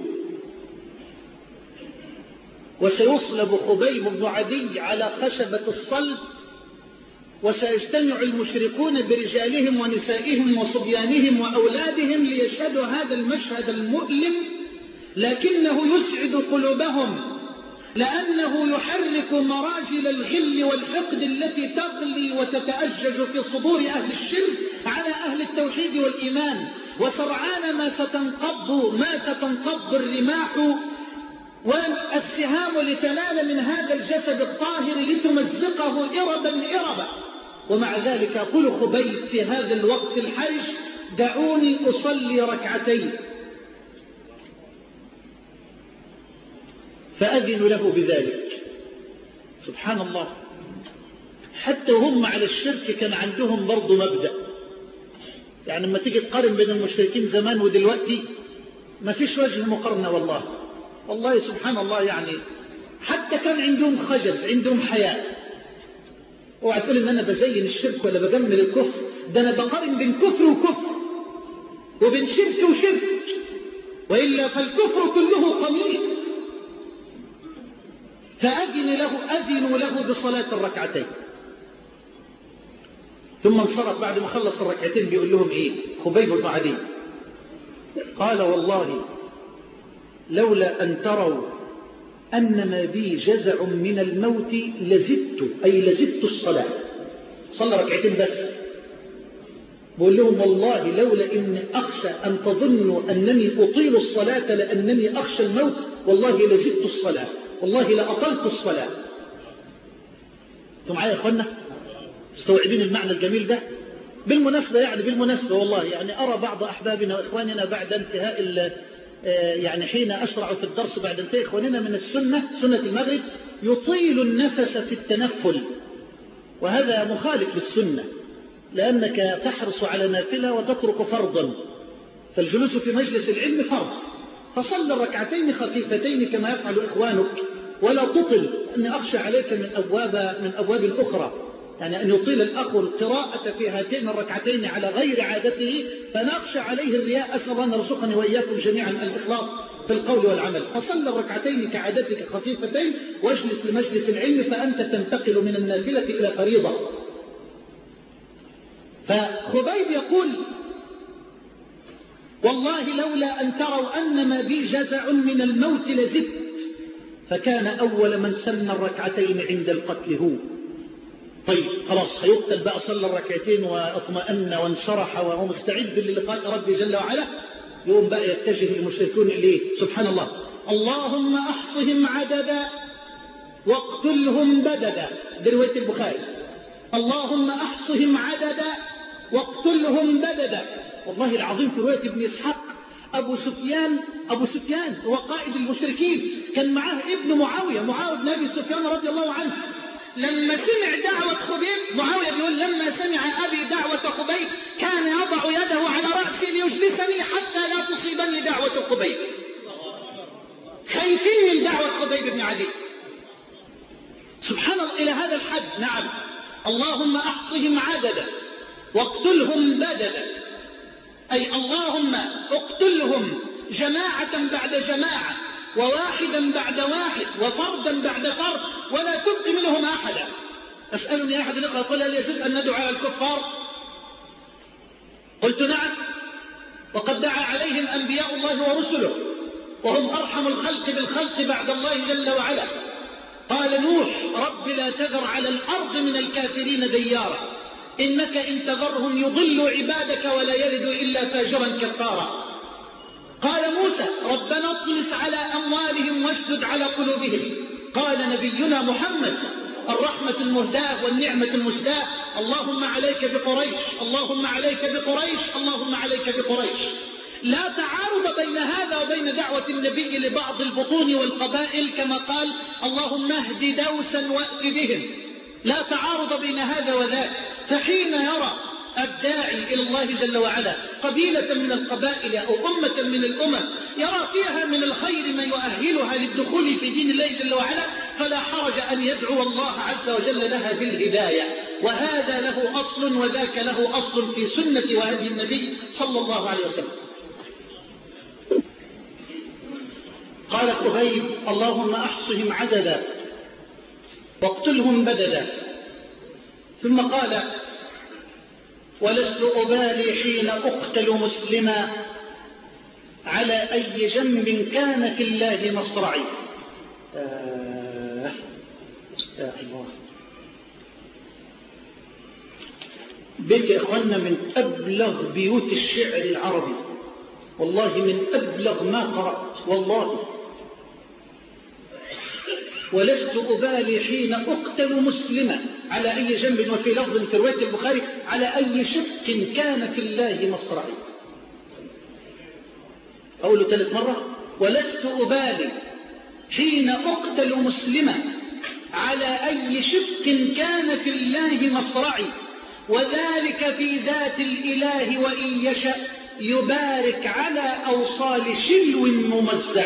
وسيصلب خبيب بن عدي على خشبة الصلب، وسيجتمع المشركون برجالهم ونسائهم وصبيانهم وأولادهم ليشهدوا هذا المشهد المؤلم، لكنه يسعد قلوبهم لأنه يحرك مراجل الغل والحقد التي تغلي وتتأجج في صدور أهل الشرك على أهل التوحيد والإيمان. وسرعان ما ستنقض ما ستنقض الرماح والسهام لتنال من هذا الجسد الطاهر لتمزقه إربا إربا. ومع ذلك يقول خبيب في هذا الوقت الحرج دعوني أصلي ركعتين. فأذن له بذلك. سبحان الله، حتى هم على الشرك كان عندهم برضو مبدأ. يعني لما تيجي تقارن بين المشركين زمان ودلوقتي ما فيش وجه مقارنة. والله والله سبحان الله، يعني حتى كان عندهم خجل، عندهم حياء. اوعى تقول ان انا بزين الشرك ولا بجمل الكفر، ده انا بقارن بين كفر وكفر وبين شرك وشرك، وإلا فالكفر كله قميص. فأذن له أذنوا له بصلاة الركعتين. ثم انصرف بعد ما خلص الركعتين بيقول لهم إيه خبيب بن عدي؟ قال والله لولا أن تروا أن ما بي جزع من الموت لزدت، أي لزدت الصلاة. صلى ركعتين بس. بقول لهم والله لولا إن أخشى أن تظنوا أنني أطيل الصلاة لأنني أخشى الموت، والله لزدت الصلاة، والله لأطلت الصلاة. أنتم معايا يا أخوانا؟ مستوعبين المعنى الجميل ده؟ بالمناسبة يعني بالمناسبة والله يعني أرى بعض أحبابنا وإخواننا بعد انتهاء يعني حين أشرع في الدرس بعد انتهاء إخواننا من السنة سنة المغرب يطيل النفس في التنفل، وهذا مخالف للسنة، لأنك تحرص على نافلة وتترك فرضا. فالجلوس في مجلس العلم فرض، فصل الركعتين خفيفتين كما يفعل إخوانك، ولا تطل. أني أخشى عليك من أبواب من أبواب أخرى، يعني أن يطيل الأخ القراءة في هاتين الركعتين على غير عادته، فنخشى عليه الرياء. أسأل الله أن يرزقني وإياكم جميعا الإخلاص في القول والعمل. فصل الركعتين كعادتك خفيفتين واجلس لمجلس العلم، فأنت تنتقل من النافلة إلى فريضة. فخبيب يقول والله لولا أن تروا أن ما بي جزع من الموت لزدت. فكان أول من سن الركعتين عند القتل هو. طيب خلاص هيقتل بقى، صلى الركعتين واطمأن وانشرح وهو مستعد للقاء ربي جل وعلا. يوم بقى يتجه المشركون إليه. سبحان الله، اللهم أحصهم عددا واقتلهم بددا، دي رواية البخاري. اللهم أحصهم عددا واقتلهم بددا. والله العظيم في رواية ابن إسحاق أبو سفيان أبو سفيان هو قائد المشركين، كان معاه ابن معاوية معاوية بن أبي سفيان رضي الله عنه. لما سمع دعوة خبيب، معاوية بيقول لما سمع أبي دعوة خبيب كان يضع يده على رأسي ليجلسني حتى لا تصيبني دعوة خبيب. خايفين من دعوة خبيب بن عدي. سبحان الله، إلى هذا الحد. نعم، اللهم أحصهم عددا واقتلهم بددا، أي اللهم اقتلهم جماعة بعد جماعة وواحدا بعد واحد وفردا بعد فرد ولا تبق منهم أحدا. أسألني أحد الأخوة قال هل يجوز أن ندعو على الكفار؟ قلت نعم، وقد دعا عليهم أنبياء الله ورسله وهم أرحم الخلق بالخلق بعد الله جل وعلا. قال نوح رب لا تذر على الأرض من الكافرين ديارا إنك إن تذرهم يضلوا عبادك ولا يلدوا إلا فاجرا كفارا. قال موسى ربنا اطمس على أموالهم واشدد على قلوبهم. قال نبينا محمد الرحمة المهداة والنعمة المسداة اللهم عليك بقريش، اللهم عليك بقريش، اللهم عليك بقريش. لا تعارض بين هذا وبين دعوة النبي لبعض البطون والقبائل كما قال اللهم اهد دوسا وأت بهم، لا تعارض بين هذا وذاك. فحين يرى الداعي إلى الله جل وعلا قبيلة من القبائل أو أمة من الأمم يرى فيها من الخير ما يؤهلها للدخول في دين الله جل وعلا فلا حرج أن يدعو الله عز وجل لها بالهداية، وهذا له أصل وذاك له أصل في سنة وهدي النبي صلى الله عليه وسلم. قال خبيب اللهم أحصهم عددا واقتلهم بددا. ثم قال ولست أبالي حين أقتل مسلما على أي جنب كان في الله مصرعي. آه يا الله، بيت يا إخواننا من أبلغ بيوت الشعر العربي، والله من أبلغ ما قرأت والله. ولست أبالي حين أقتل مسلما على أي جنب، وفي لفظ في رواية البخاري على أي شق كان في الله مصرعي. أقوله ثالث مرة ولست أبالي حين أقتل مسلما على أي شق كان في الله مصرعي وذلك في ذات الإله وإن يشأ يبارك على أوصال شلو ممزع.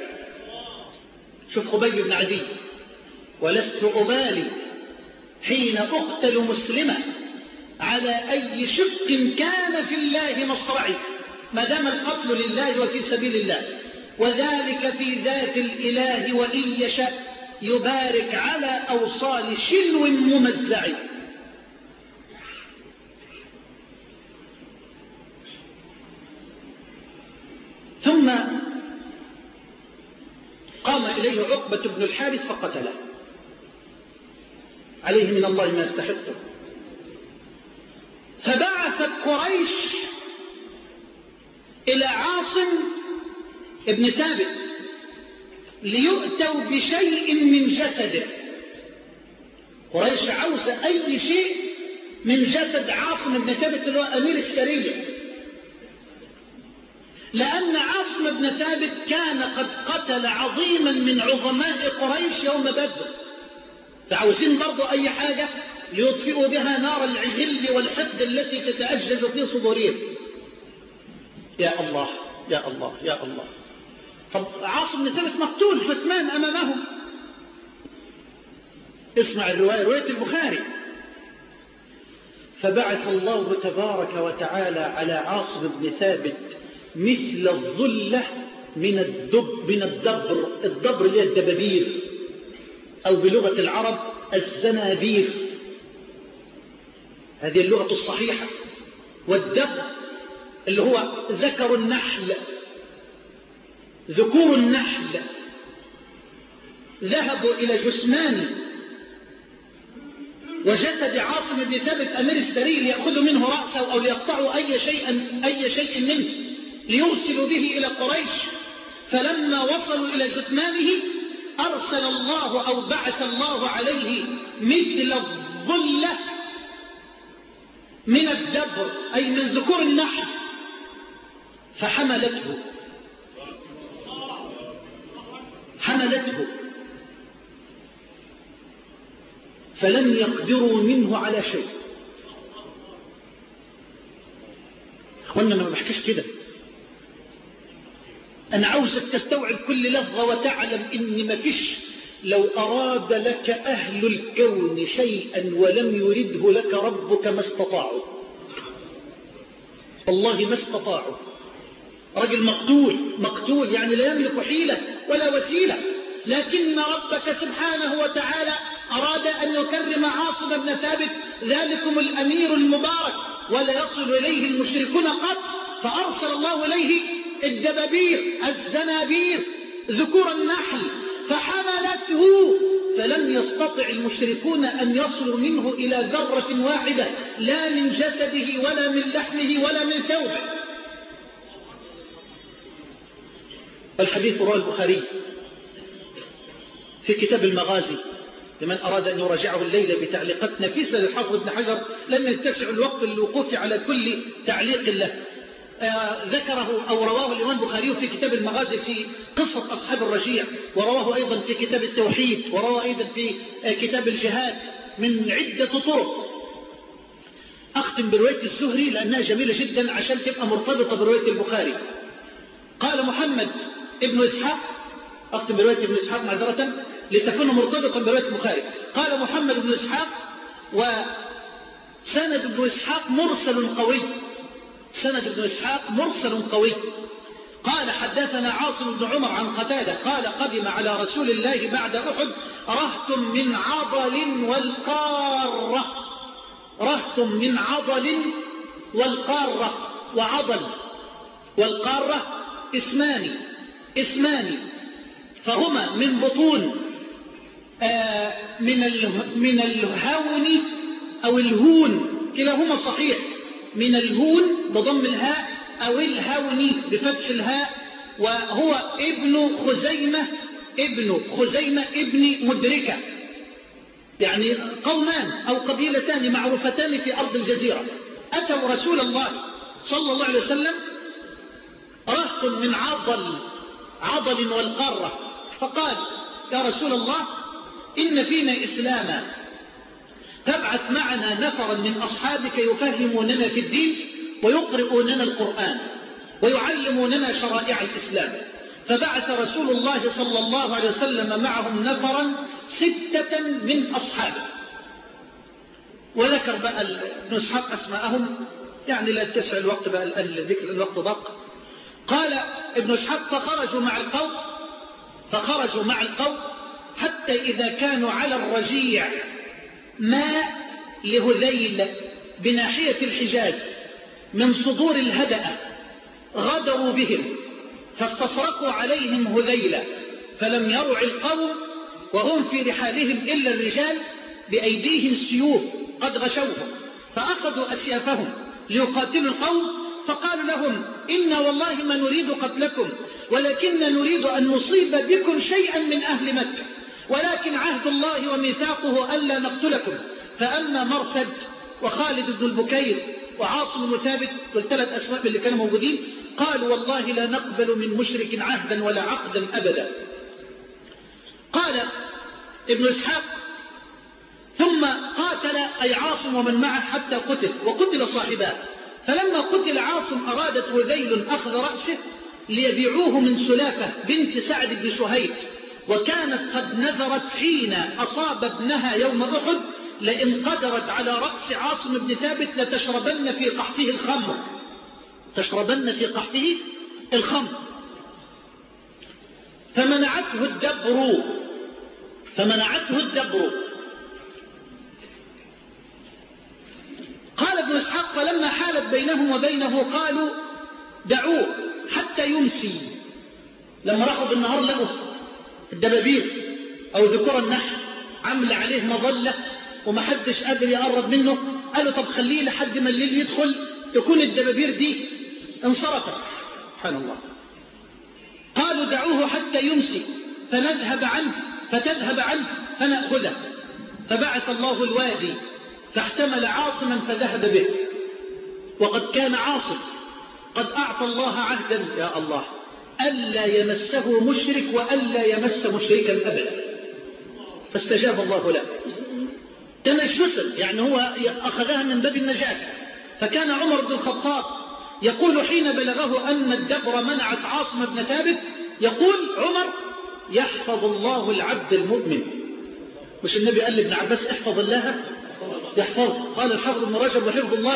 شوف خبيب بن عدي ولست أبالي حين أقتل مسلما على أي شق كان في الله مصرعي، ما دام القتل لله وفي سبيل الله، وذلك في ذات الإله وإن يشاء يبارك على أوصال شلو ممزع. ثم قام إليه عقبة بن الحارث فقتله، عليه من الله ما يستحقه. فبعثت قريش إلى عاصم ابن ثابت ليؤتوا بشيء من جسده. قريش عاوز أي شيء من جسد عاصم بن ثابت اللي هو أمير السرية، لأن عاصم بن ثابت كان قد قتل عظيما من عظماء قريش يوم بدر، فعاوزين برضو أي حاجة ليطفئوا بها نار الغل والحقد التي تتأجج في صدورهم. يا الله يا الله يا الله. طب عاصم بن ثابت مقتول فتمان أمامهم. اسمع الرواية، رواية البخاري. فبعث الله تبارك وتعالى على عاصم بن ثابت مثل الظلة من الدب من الدبر، الدبر اللي هي الدبابير أو بلغة العرب الزنابير، هذه اللغة الصحيحة. والدب اللي هو ذكر النحل، ذكور النحل، ذهبوا إلى جثمان وجسد عاصم بن ثابت أمير السري ليأخذوا منه رأسه أو ليقطعوا أي شيء أي شيء منه ليرسلوا به إلى قريش. فلما وصلوا إلى جثمانه أرسل الله أو بعث الله عليه مثل الظلة من الدبر أي من ذكور النحل فحملته حملته فلم يقدروا منه على شيء. أخوانا أنا ما بحكيش كده، أنا عاوزك تستوعب كل لفظة وتعلم إن ما فيش لو أراد لك أهل الكون شيئا ولم يرده لك ربك ما استطاعوا. والله ما استطاعوا. رجل مقتول مقتول يعني لا يملك حيلة ولا وسيلة، لكن ربك سبحانه وتعالى أراد أن يكرم عاصم بن ثابت ذلكم الأمير المبارك ولا يصل إليه المشركون قط، فأرسل الله إليه الدبابير الزنابير ذكور النحل فحملته، فلم يستطع المشركون أن يصلوا منه إلى ذرة واحدة لا من جسده ولا من لحمه ولا من ثوبه. الحديث رواه البخاري في كتاب المغازي لمن أراد أن يراجعه الليلة بتعليقات نفيسة للحافظ ابن حجر، لم يتسع الوقت للوقوف على كل تعليق له. آه ذكره أو رواه الإمام البخاري في كتاب المغازي في قصة أصحاب الرجيع، ورواه أيضا في كتاب التوحيد، ورواه أيضا في آه كتاب الجهاد من عدة طرق. أختم برواية الزهري لأنها جميلة جدا عشان تبقى مرتبطة برواية البخاري. قال محمد ابن إسحاق، أختم برواية ابن إسحاق معذرة لتكون مرتبطة برواية البخاري. قال محمد بن إسحاق وسند ابن إسحاق مرسل قوي، سند ابن إسحاق مرسل قوي. قال حدثنا عاصم بن عمر عن قتادة قال قدم على رسول الله بعد أحد رهط من عضل والقارة، رهط من عضل والقارة، وعضل والقارة اسمان اسمان فهما من بطون آه من من الهون أو الهون، كلاهما صحيح، من الهون بضم الهاء أو الهون بفتح الهاء، وهو ابن خزيمة ابن خزيمة ابن مدركة، يعني قومان أو قبيلتان معروفتان في أرض الجزيرة أتوا رسول الله صلى الله عليه وسلم رهط من عضل عضل والقارة، فقال يا رسول الله إن فينا إسلاما تبعث معنا نفرا من أصحابك يفهموننا في الدين ويقرؤوننا القرآن ويعلموننا شرائع الإسلام. فبعث رسول الله صلى الله عليه وسلم معهم نفرا ستة من أصحابه، وذكر بقى ابن إسحاق أسماءهم، يعني لا تسع الوقت بقى الذكر الوقت ضاق. قال ابن إسحاق فخرجوا مع القوم فخرجوا مع القوم حتى إذا كانوا على الرجيع ماء لهذيل بناحية الحجاز من صدور الهدأ غدروا بهم فاستصرقوا عليهم هذيلا، فلم يرع القوم وهم في رحالهم إلا الرجال بأيديهم سيوف قد غشوهم، فأخذوا أسيافهم ليقاتلوا القوم، فقالوا لهم إنا والله ما نريد قتلكم ولكن نريد أن نصيب بكم شيئا من أهل مكة، ولكن عهد الله وميثاقه ألا نقتلكم. فأما مرثد وخالد بن البكير وعاصم بن ثابت والثلاث أسماء اللي كانوا موجودين قالوا والله لا نقبل من مشرك عهدا ولا عقدا أبدا. قال ابن إسحاق ثم قاتل أي عاصم ومن معه حتى قتل وقتل صاحباه، فلما قتل عاصم أرادت هذيل أخذ رأسه ليبيعوه من سلافة بنت سعد بن شهيد، وكانت قد نذرت حين أصاب ابنها يوم أحد لئن قدرت على رأس عاصم بن ثابت لتشربن في قحطه الخمر، تشربن في قحطه الخمر. فمنعته الدبر فمنعته الدبر قال ابن إسحاق فلما حالت بينهم وبينه قالوا دعوه حتى يمسي. لما راحوا بالنهار لقوا الدبابير أو ذكور النحل عمل عليه مظلة ومحدش قادر يقرب منه، قالوا طب خليه لحد ما الليل يدخل تكون الدبابير دي انصرفت. سبحان الله. قالوا دعوه حتى يمسي فنذهب عنه فتذهب عنه فنأخذه، فبعث الله الوادي فاحتمل عاصما فذهب به، وقد كان عاصم قد أعطى الله عهدا يا الله ألا يمسه مشرك وألا يمس مشركا أبدا، فاستجاب الله له تنجسا، يعني هو أخذها من باب النجاسة. فكان عمر بن الخطاب يقول حين بلغه أن الدبر منعت عاصم بن ثابت يقول عمر يحفظ الله العبد المؤمن. مش النبي قال لابن عباس احفظ الله يحفظ؟ قال الحافظ ابن رجب وحفظ الله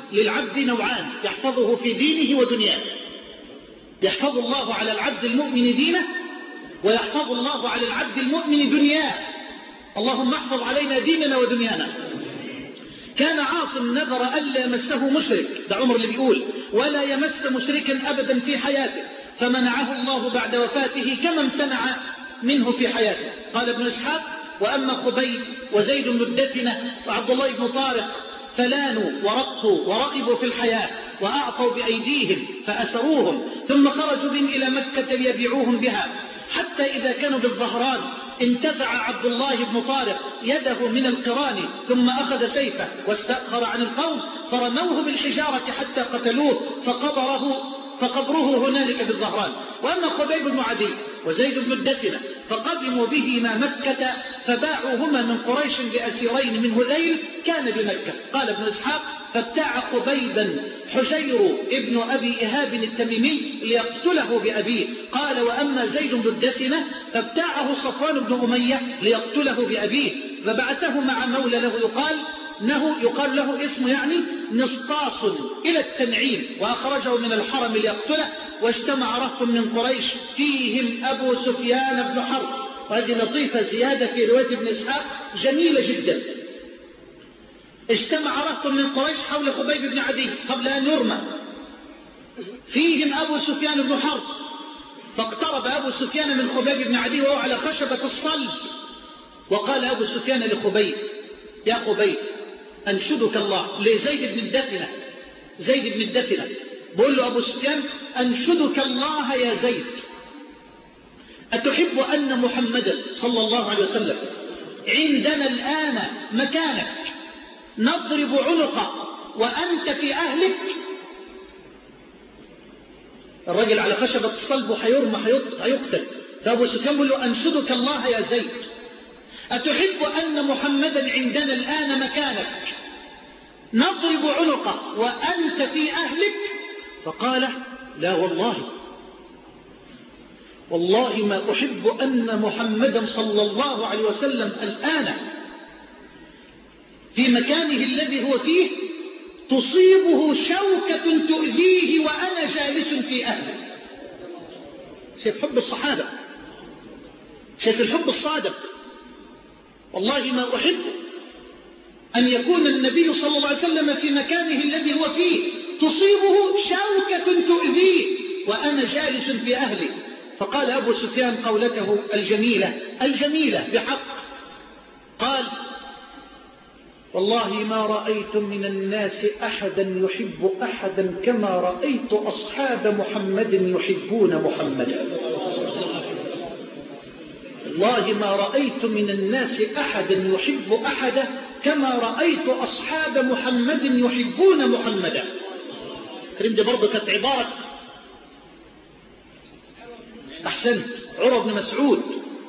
للعبد نوعان يحفظه في دينه ودنياه. يحفظ الله على العبد المؤمن دينه، ويحفظ الله على العبد المؤمن دنياه. اللهم احفظ علينا ديننا ودنيانا. كان عاصم نذر ألا يمسه مشرك، ده عمر اللي بيقول، ولا يمس مشركا أبدا في حياته، فمنعه الله بعد وفاته كما امتنع منه في حياته. قال ابن إسحاق: وأما خبيب وزيد بن الدثنة وعبد الله بن طارق فلانوا ورقوا ورغبوا في الحياة، وأعطوا بأيديهم فأسروهم، ثم خرجوا بهم إلى مكة ليبيعوهم بها، حتى إذا كانوا بالظهران انتزع عبد الله بن طارق يده من القران، ثم أخذ سيفه واستأخر عن القوم، فرموه بالحجارة حتى قتلوه، فقبره فقبره هنالك بالظهران. وأما خبيب بن عدي وزيد بن الدثنة فقدموا بهما مكة، فباعوهما من قريش بأسيرين من هذيل كان بمكة. قال ابن إسحاق: فابتاع خبيبا حجير ابن أبي إهاب التميمي ليقتله بأبيه. قال: وأما زيد بن الدثنة فابتاعه صفوان بن أمية ليقتله بأبيه، فبعثه مع مولى له يقال إنه يقال له اسمه يعني نسطاس إلى التنعيم، وأخرجه من الحرم ليقتله. واجتمع رهط من قريش فيهم أبو سفيان بن حرب. وهذه لطيفة زيادة في رواية ابن إسحاق جميلة جدا. اجتمع رهط من قريش حول خبيب بن عدي قبل أن يرمى، فيهم أبو سفيان بن حرب. فاقترب أبو سفيان من خبيب بن عدي وهو على خشبة الصلب، وقال أبو سفيان لخبيب: يا خبيب، أنشدك الله. لزيد بن الدثنة، زيد بن الدثنة بقول له أبو سفيان: أنشدك الله يا زيد، أتحب أن محمدا صلى الله عليه وسلم عندنا الآن مكانك نضرب عنقه وأنت في أهلك؟ الرجل على خشبة الصلب وحيرمى حيقتل. فأبو سفيان بقول له: أنشدك الله يا زيد، أتحب أن محمدا عندنا الآن مكانك نضرب عنقه وأنت في أهلك؟ فقال: لا والله، والله ما أحب أن محمدا صلى الله عليه وسلم الآن في مكانه الذي هو فيه تصيبه شوكة تؤذيه وأنا جالس في أهله. شايف حب الصحابة، شايف الحب الصادق. والله ما أحب أن يكون النبي صلى الله عليه وسلم في مكانه الذي هو فيه تصيبه شوكة تؤذيه وأنا جالس في أهلي. فقال أبو سفيان قولته الجميلة الجميلة بحق، قال: والله ما رأيت من الناس أحدا يحب أحدا كما رأيت أصحاب محمد يحبون محمدا. والله ما رأيت من الناس أحدا يحب أحدا كما رأيت أصحاب محمد يحبون محمدا. كريم دي برضه كانت عبارة أحسنت عروة بن مسعود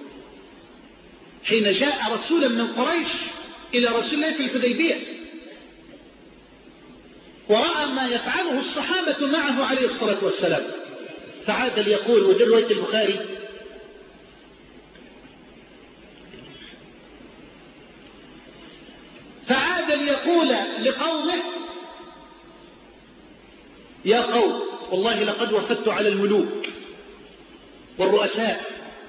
حين جاء رسولا من قريش إلى رسول الله في الحديبية، ورأى ما يفعله الصحابة معه عليه الصلاة والسلام، فعاد ليقول، ودي رواية البخاري: فعاد ليقول لقومه: يا قوم، والله لقد وفدت على الملوك والرؤساء،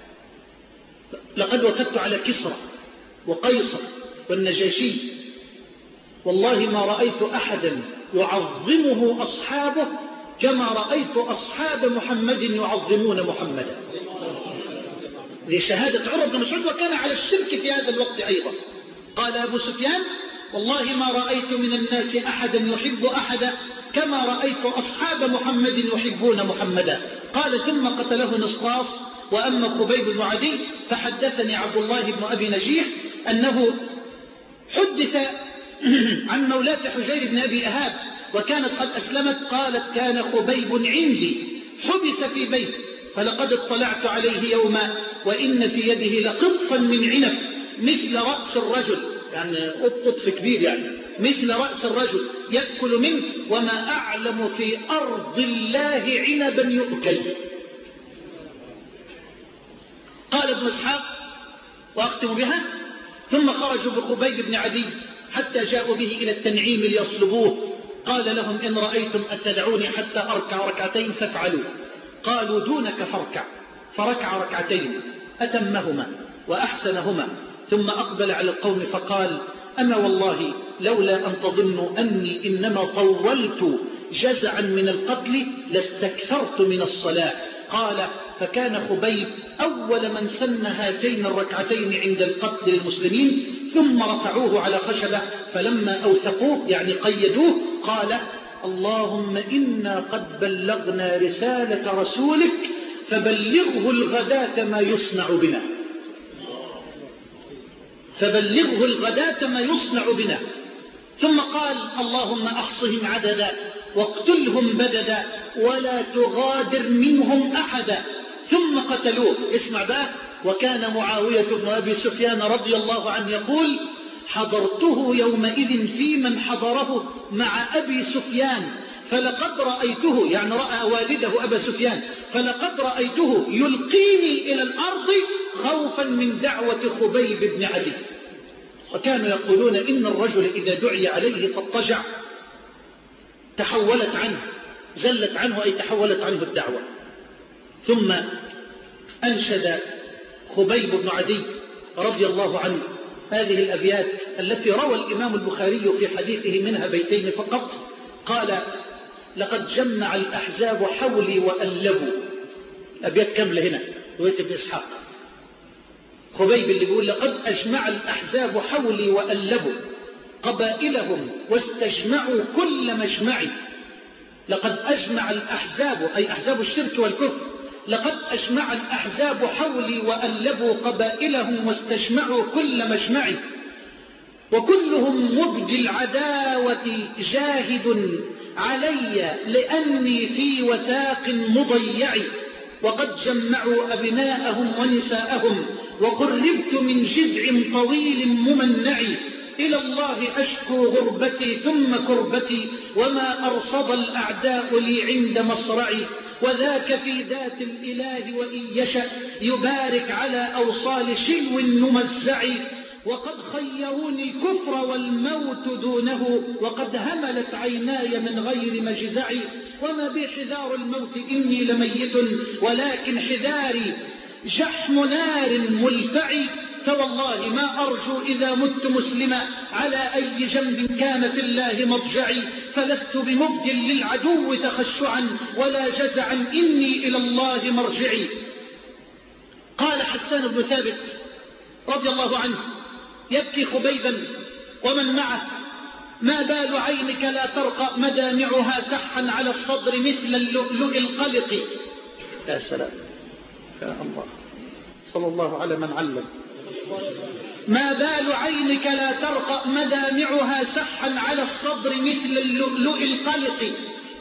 لقد وفدت على كسرى وقيصر والنجاشي، والله ما رأيت أحدا يعظمه أصحابه كما رأيت أصحاب محمد يعظمون محمدا. ذي شهادة عروة بن مسعود، وكان على الشرك في هذا الوقت أيضا. قال أبو سفيان: والله ما رأيت من الناس أحدا يحب أحدا كما رأيت أصحاب محمد يحبون محمدا. قال: ثم قتله نسطاس. وأما خبيب بن عدي فحدثني عبد الله بن أبي نجيح أنه حدث عن مولاة حجير بن أبي إهاب وكانت قد أسلمت، قالت: كان خبيب عندي حبس في بيت، فلقد اطلعت عليه يوما وإن في يده لقطفا من عنب مثل رأس الرجل، يعني قطف كبير، يعني مثل رأس الرجل يأكل منه، وما أعلم في أرض الله عنبا يؤكل. قال ابن إسحاق، وأختم بها: ثم خرجوا بخبيب بن عدي حتى جاءوا به إلى التنعيم ليصلبوه. قال لهم إن رأيتم أتدعوني حتى أركع ركعتين فافعلوا. قالوا دونك فاركع، فركع ركعتين أتمهما وأحسنهما، ثم أقبل على القوم فقال أما والله لولا أن تظنوا أني إنما طولت جزعا من القتل لاستكثرت من الصلاة. قال فكان خبيب أول من سن هاتين الركعتين عند القتل للمسلمين، ثم رفعوه على خشبة، فلما أوثقوه يعني قيدوه قال اللهم إنا قد بلغنا رسالة رسولك فبلغه الغداة ما يصنع بنا، فبلغه الغداة ما يصنع بنا. ثم قال اللهم أحصهم عددا واقتلهم بددا ولا تغادر منهم أحدا. ثم قتلوه. اسمع بقى، وكان معاوية بن أبي سفيان رضي الله عنه يقول حضرته يومئذ في من حضره مع أبي سفيان فلقد رأيته، يعني رأى والده أبا سفيان، فلقد رأيته يلقيني إلى الأرض خوفا من دعوة خبيب بن عدي. وكانوا يقولون إن الرجل إذا دعي عليه فاضطجع تحولت عنه، زلت عنه أي تحولت عنه الدعوة. ثم أنشد خبيب بن عدي رضي الله عنه هذه الأبيات التي روى الإمام البخاري في حديثه منها بيتين فقط. قال لقد جمع الأحزاب حولي وألبوا. أبيات كاملة هنا رواية ابن إسحاق. خبيب اللي بيقول لقد أجمع الأحزاب حولي وألبوا قبائلهم واستجمعوا كل مجمعي. لقد أجمع الأحزاب أي أحزاب الشرك والكفر، لقد أجمع الأحزاب حولي وألبوا قبائلهم واستجمعوا كل مجمعي، وكلهم مبدي العداوة جاهد علي لأني في وثاق مضيعي. وقد جمعوا أبناءهم ونساءهم وقربت من جذع طويل ممنعي. إلى الله أشكو غربتي ثم كربتي وما أرصد الأعداء لي عند مصرعي. وذاك في ذات الإله وإن يشأ يبارك على أوصال شلو نمزع. وقد خيروني الكفر والموت دونه وقد هملت عيناي من غير مجزعي. وما بي حذار الموت إني لميت ولكن حذاري جحم نار ملفعي. فوالله ما أرجو إذا مت مسلما على أي جنب كان في الله مضجعي. فلست بمبد للعدو تخشعا ولا جزعا إني إلى الله مرجعي. قال حسان بن ثابت رضي الله عنه يبكي خبيبا ومن معه ما بال عينك لا ترقى مدامعها سحا على الصدر مثل اللؤلؤ القلق. يا سلام يا الله، صلى الله على من علم. ما بال عينك لا ترقى مدامعها سحا على الصدر مثل اللؤلؤ القلق.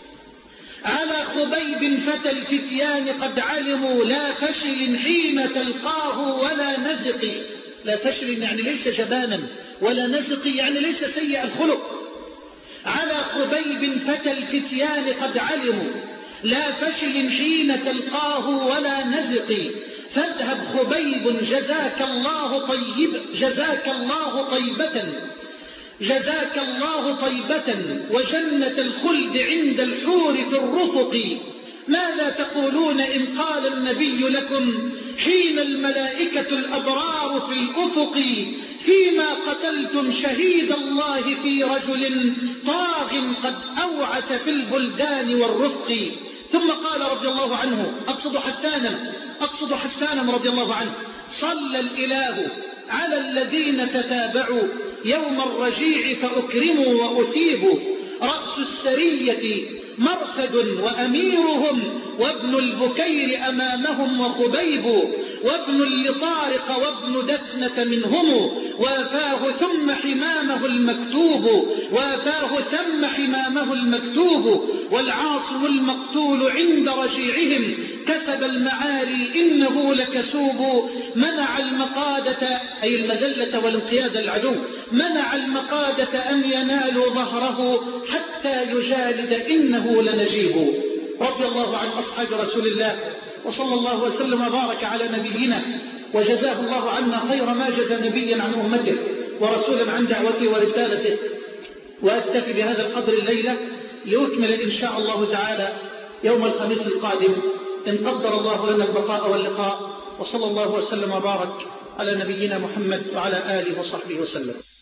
على خبيب فتى الفتيان قد علموا لا فشل حين تلقاه ولا نزق. لا فشل يعني ليس جبانا، ولا نزق يعني ليس سيء الخلق. على خبيب فتى الفتيان قد علموا لا فشل حين تلقاه ولا نزق. فاذهب خبيب جزاك الله طيب جزاك الله طيبة جزاك الله طيبة وجنة الخلد عند الحور في الرفق. ماذا تقولون إن قال النبي لكم حين الملائكة الأبرار في الأفق فيما قتلتم شهيد الله في رجل طاغ قد أوعت في البلدان والرفق. ثم قال رضي الله عنه أقصد حسانا أقصد حسانا رضي الله عنه صلى الإله على الذين تتابعوا يوم الرجيع فأكرموا وأثيبوا. رأس السرية مرثد وأميرهم وابن البكير أمامهم وخبيب وابن لطارق وابن دثنة منهم وافاه ثم حمامه المكتوب وافاه ثم حمامه المكتوب. والعاصم المقتول عند رجيعهم كسب المعالي إنه لكسوب. منع المقادة أي المذلة والانقياد للعدو منع المقادة أن ينالوا ظهره حتى يجالد إنه لنجيب. رضي الله عن أصحاب رسول الله وصلى الله وسلم وبارك على نبينا وجزاه الله عنا خير ما جزى نبيا عن أمته ورسولا عن دعوته ورسالته. وأكتفي بهذا القدر الليلة لأكمل إن شاء الله تعالى يوم الخميس القادم إن قدر الله لنا البقاء واللقاء. وصلى الله وسلم وبارك على نبينا محمد وعلى آله وصحبه وسلم.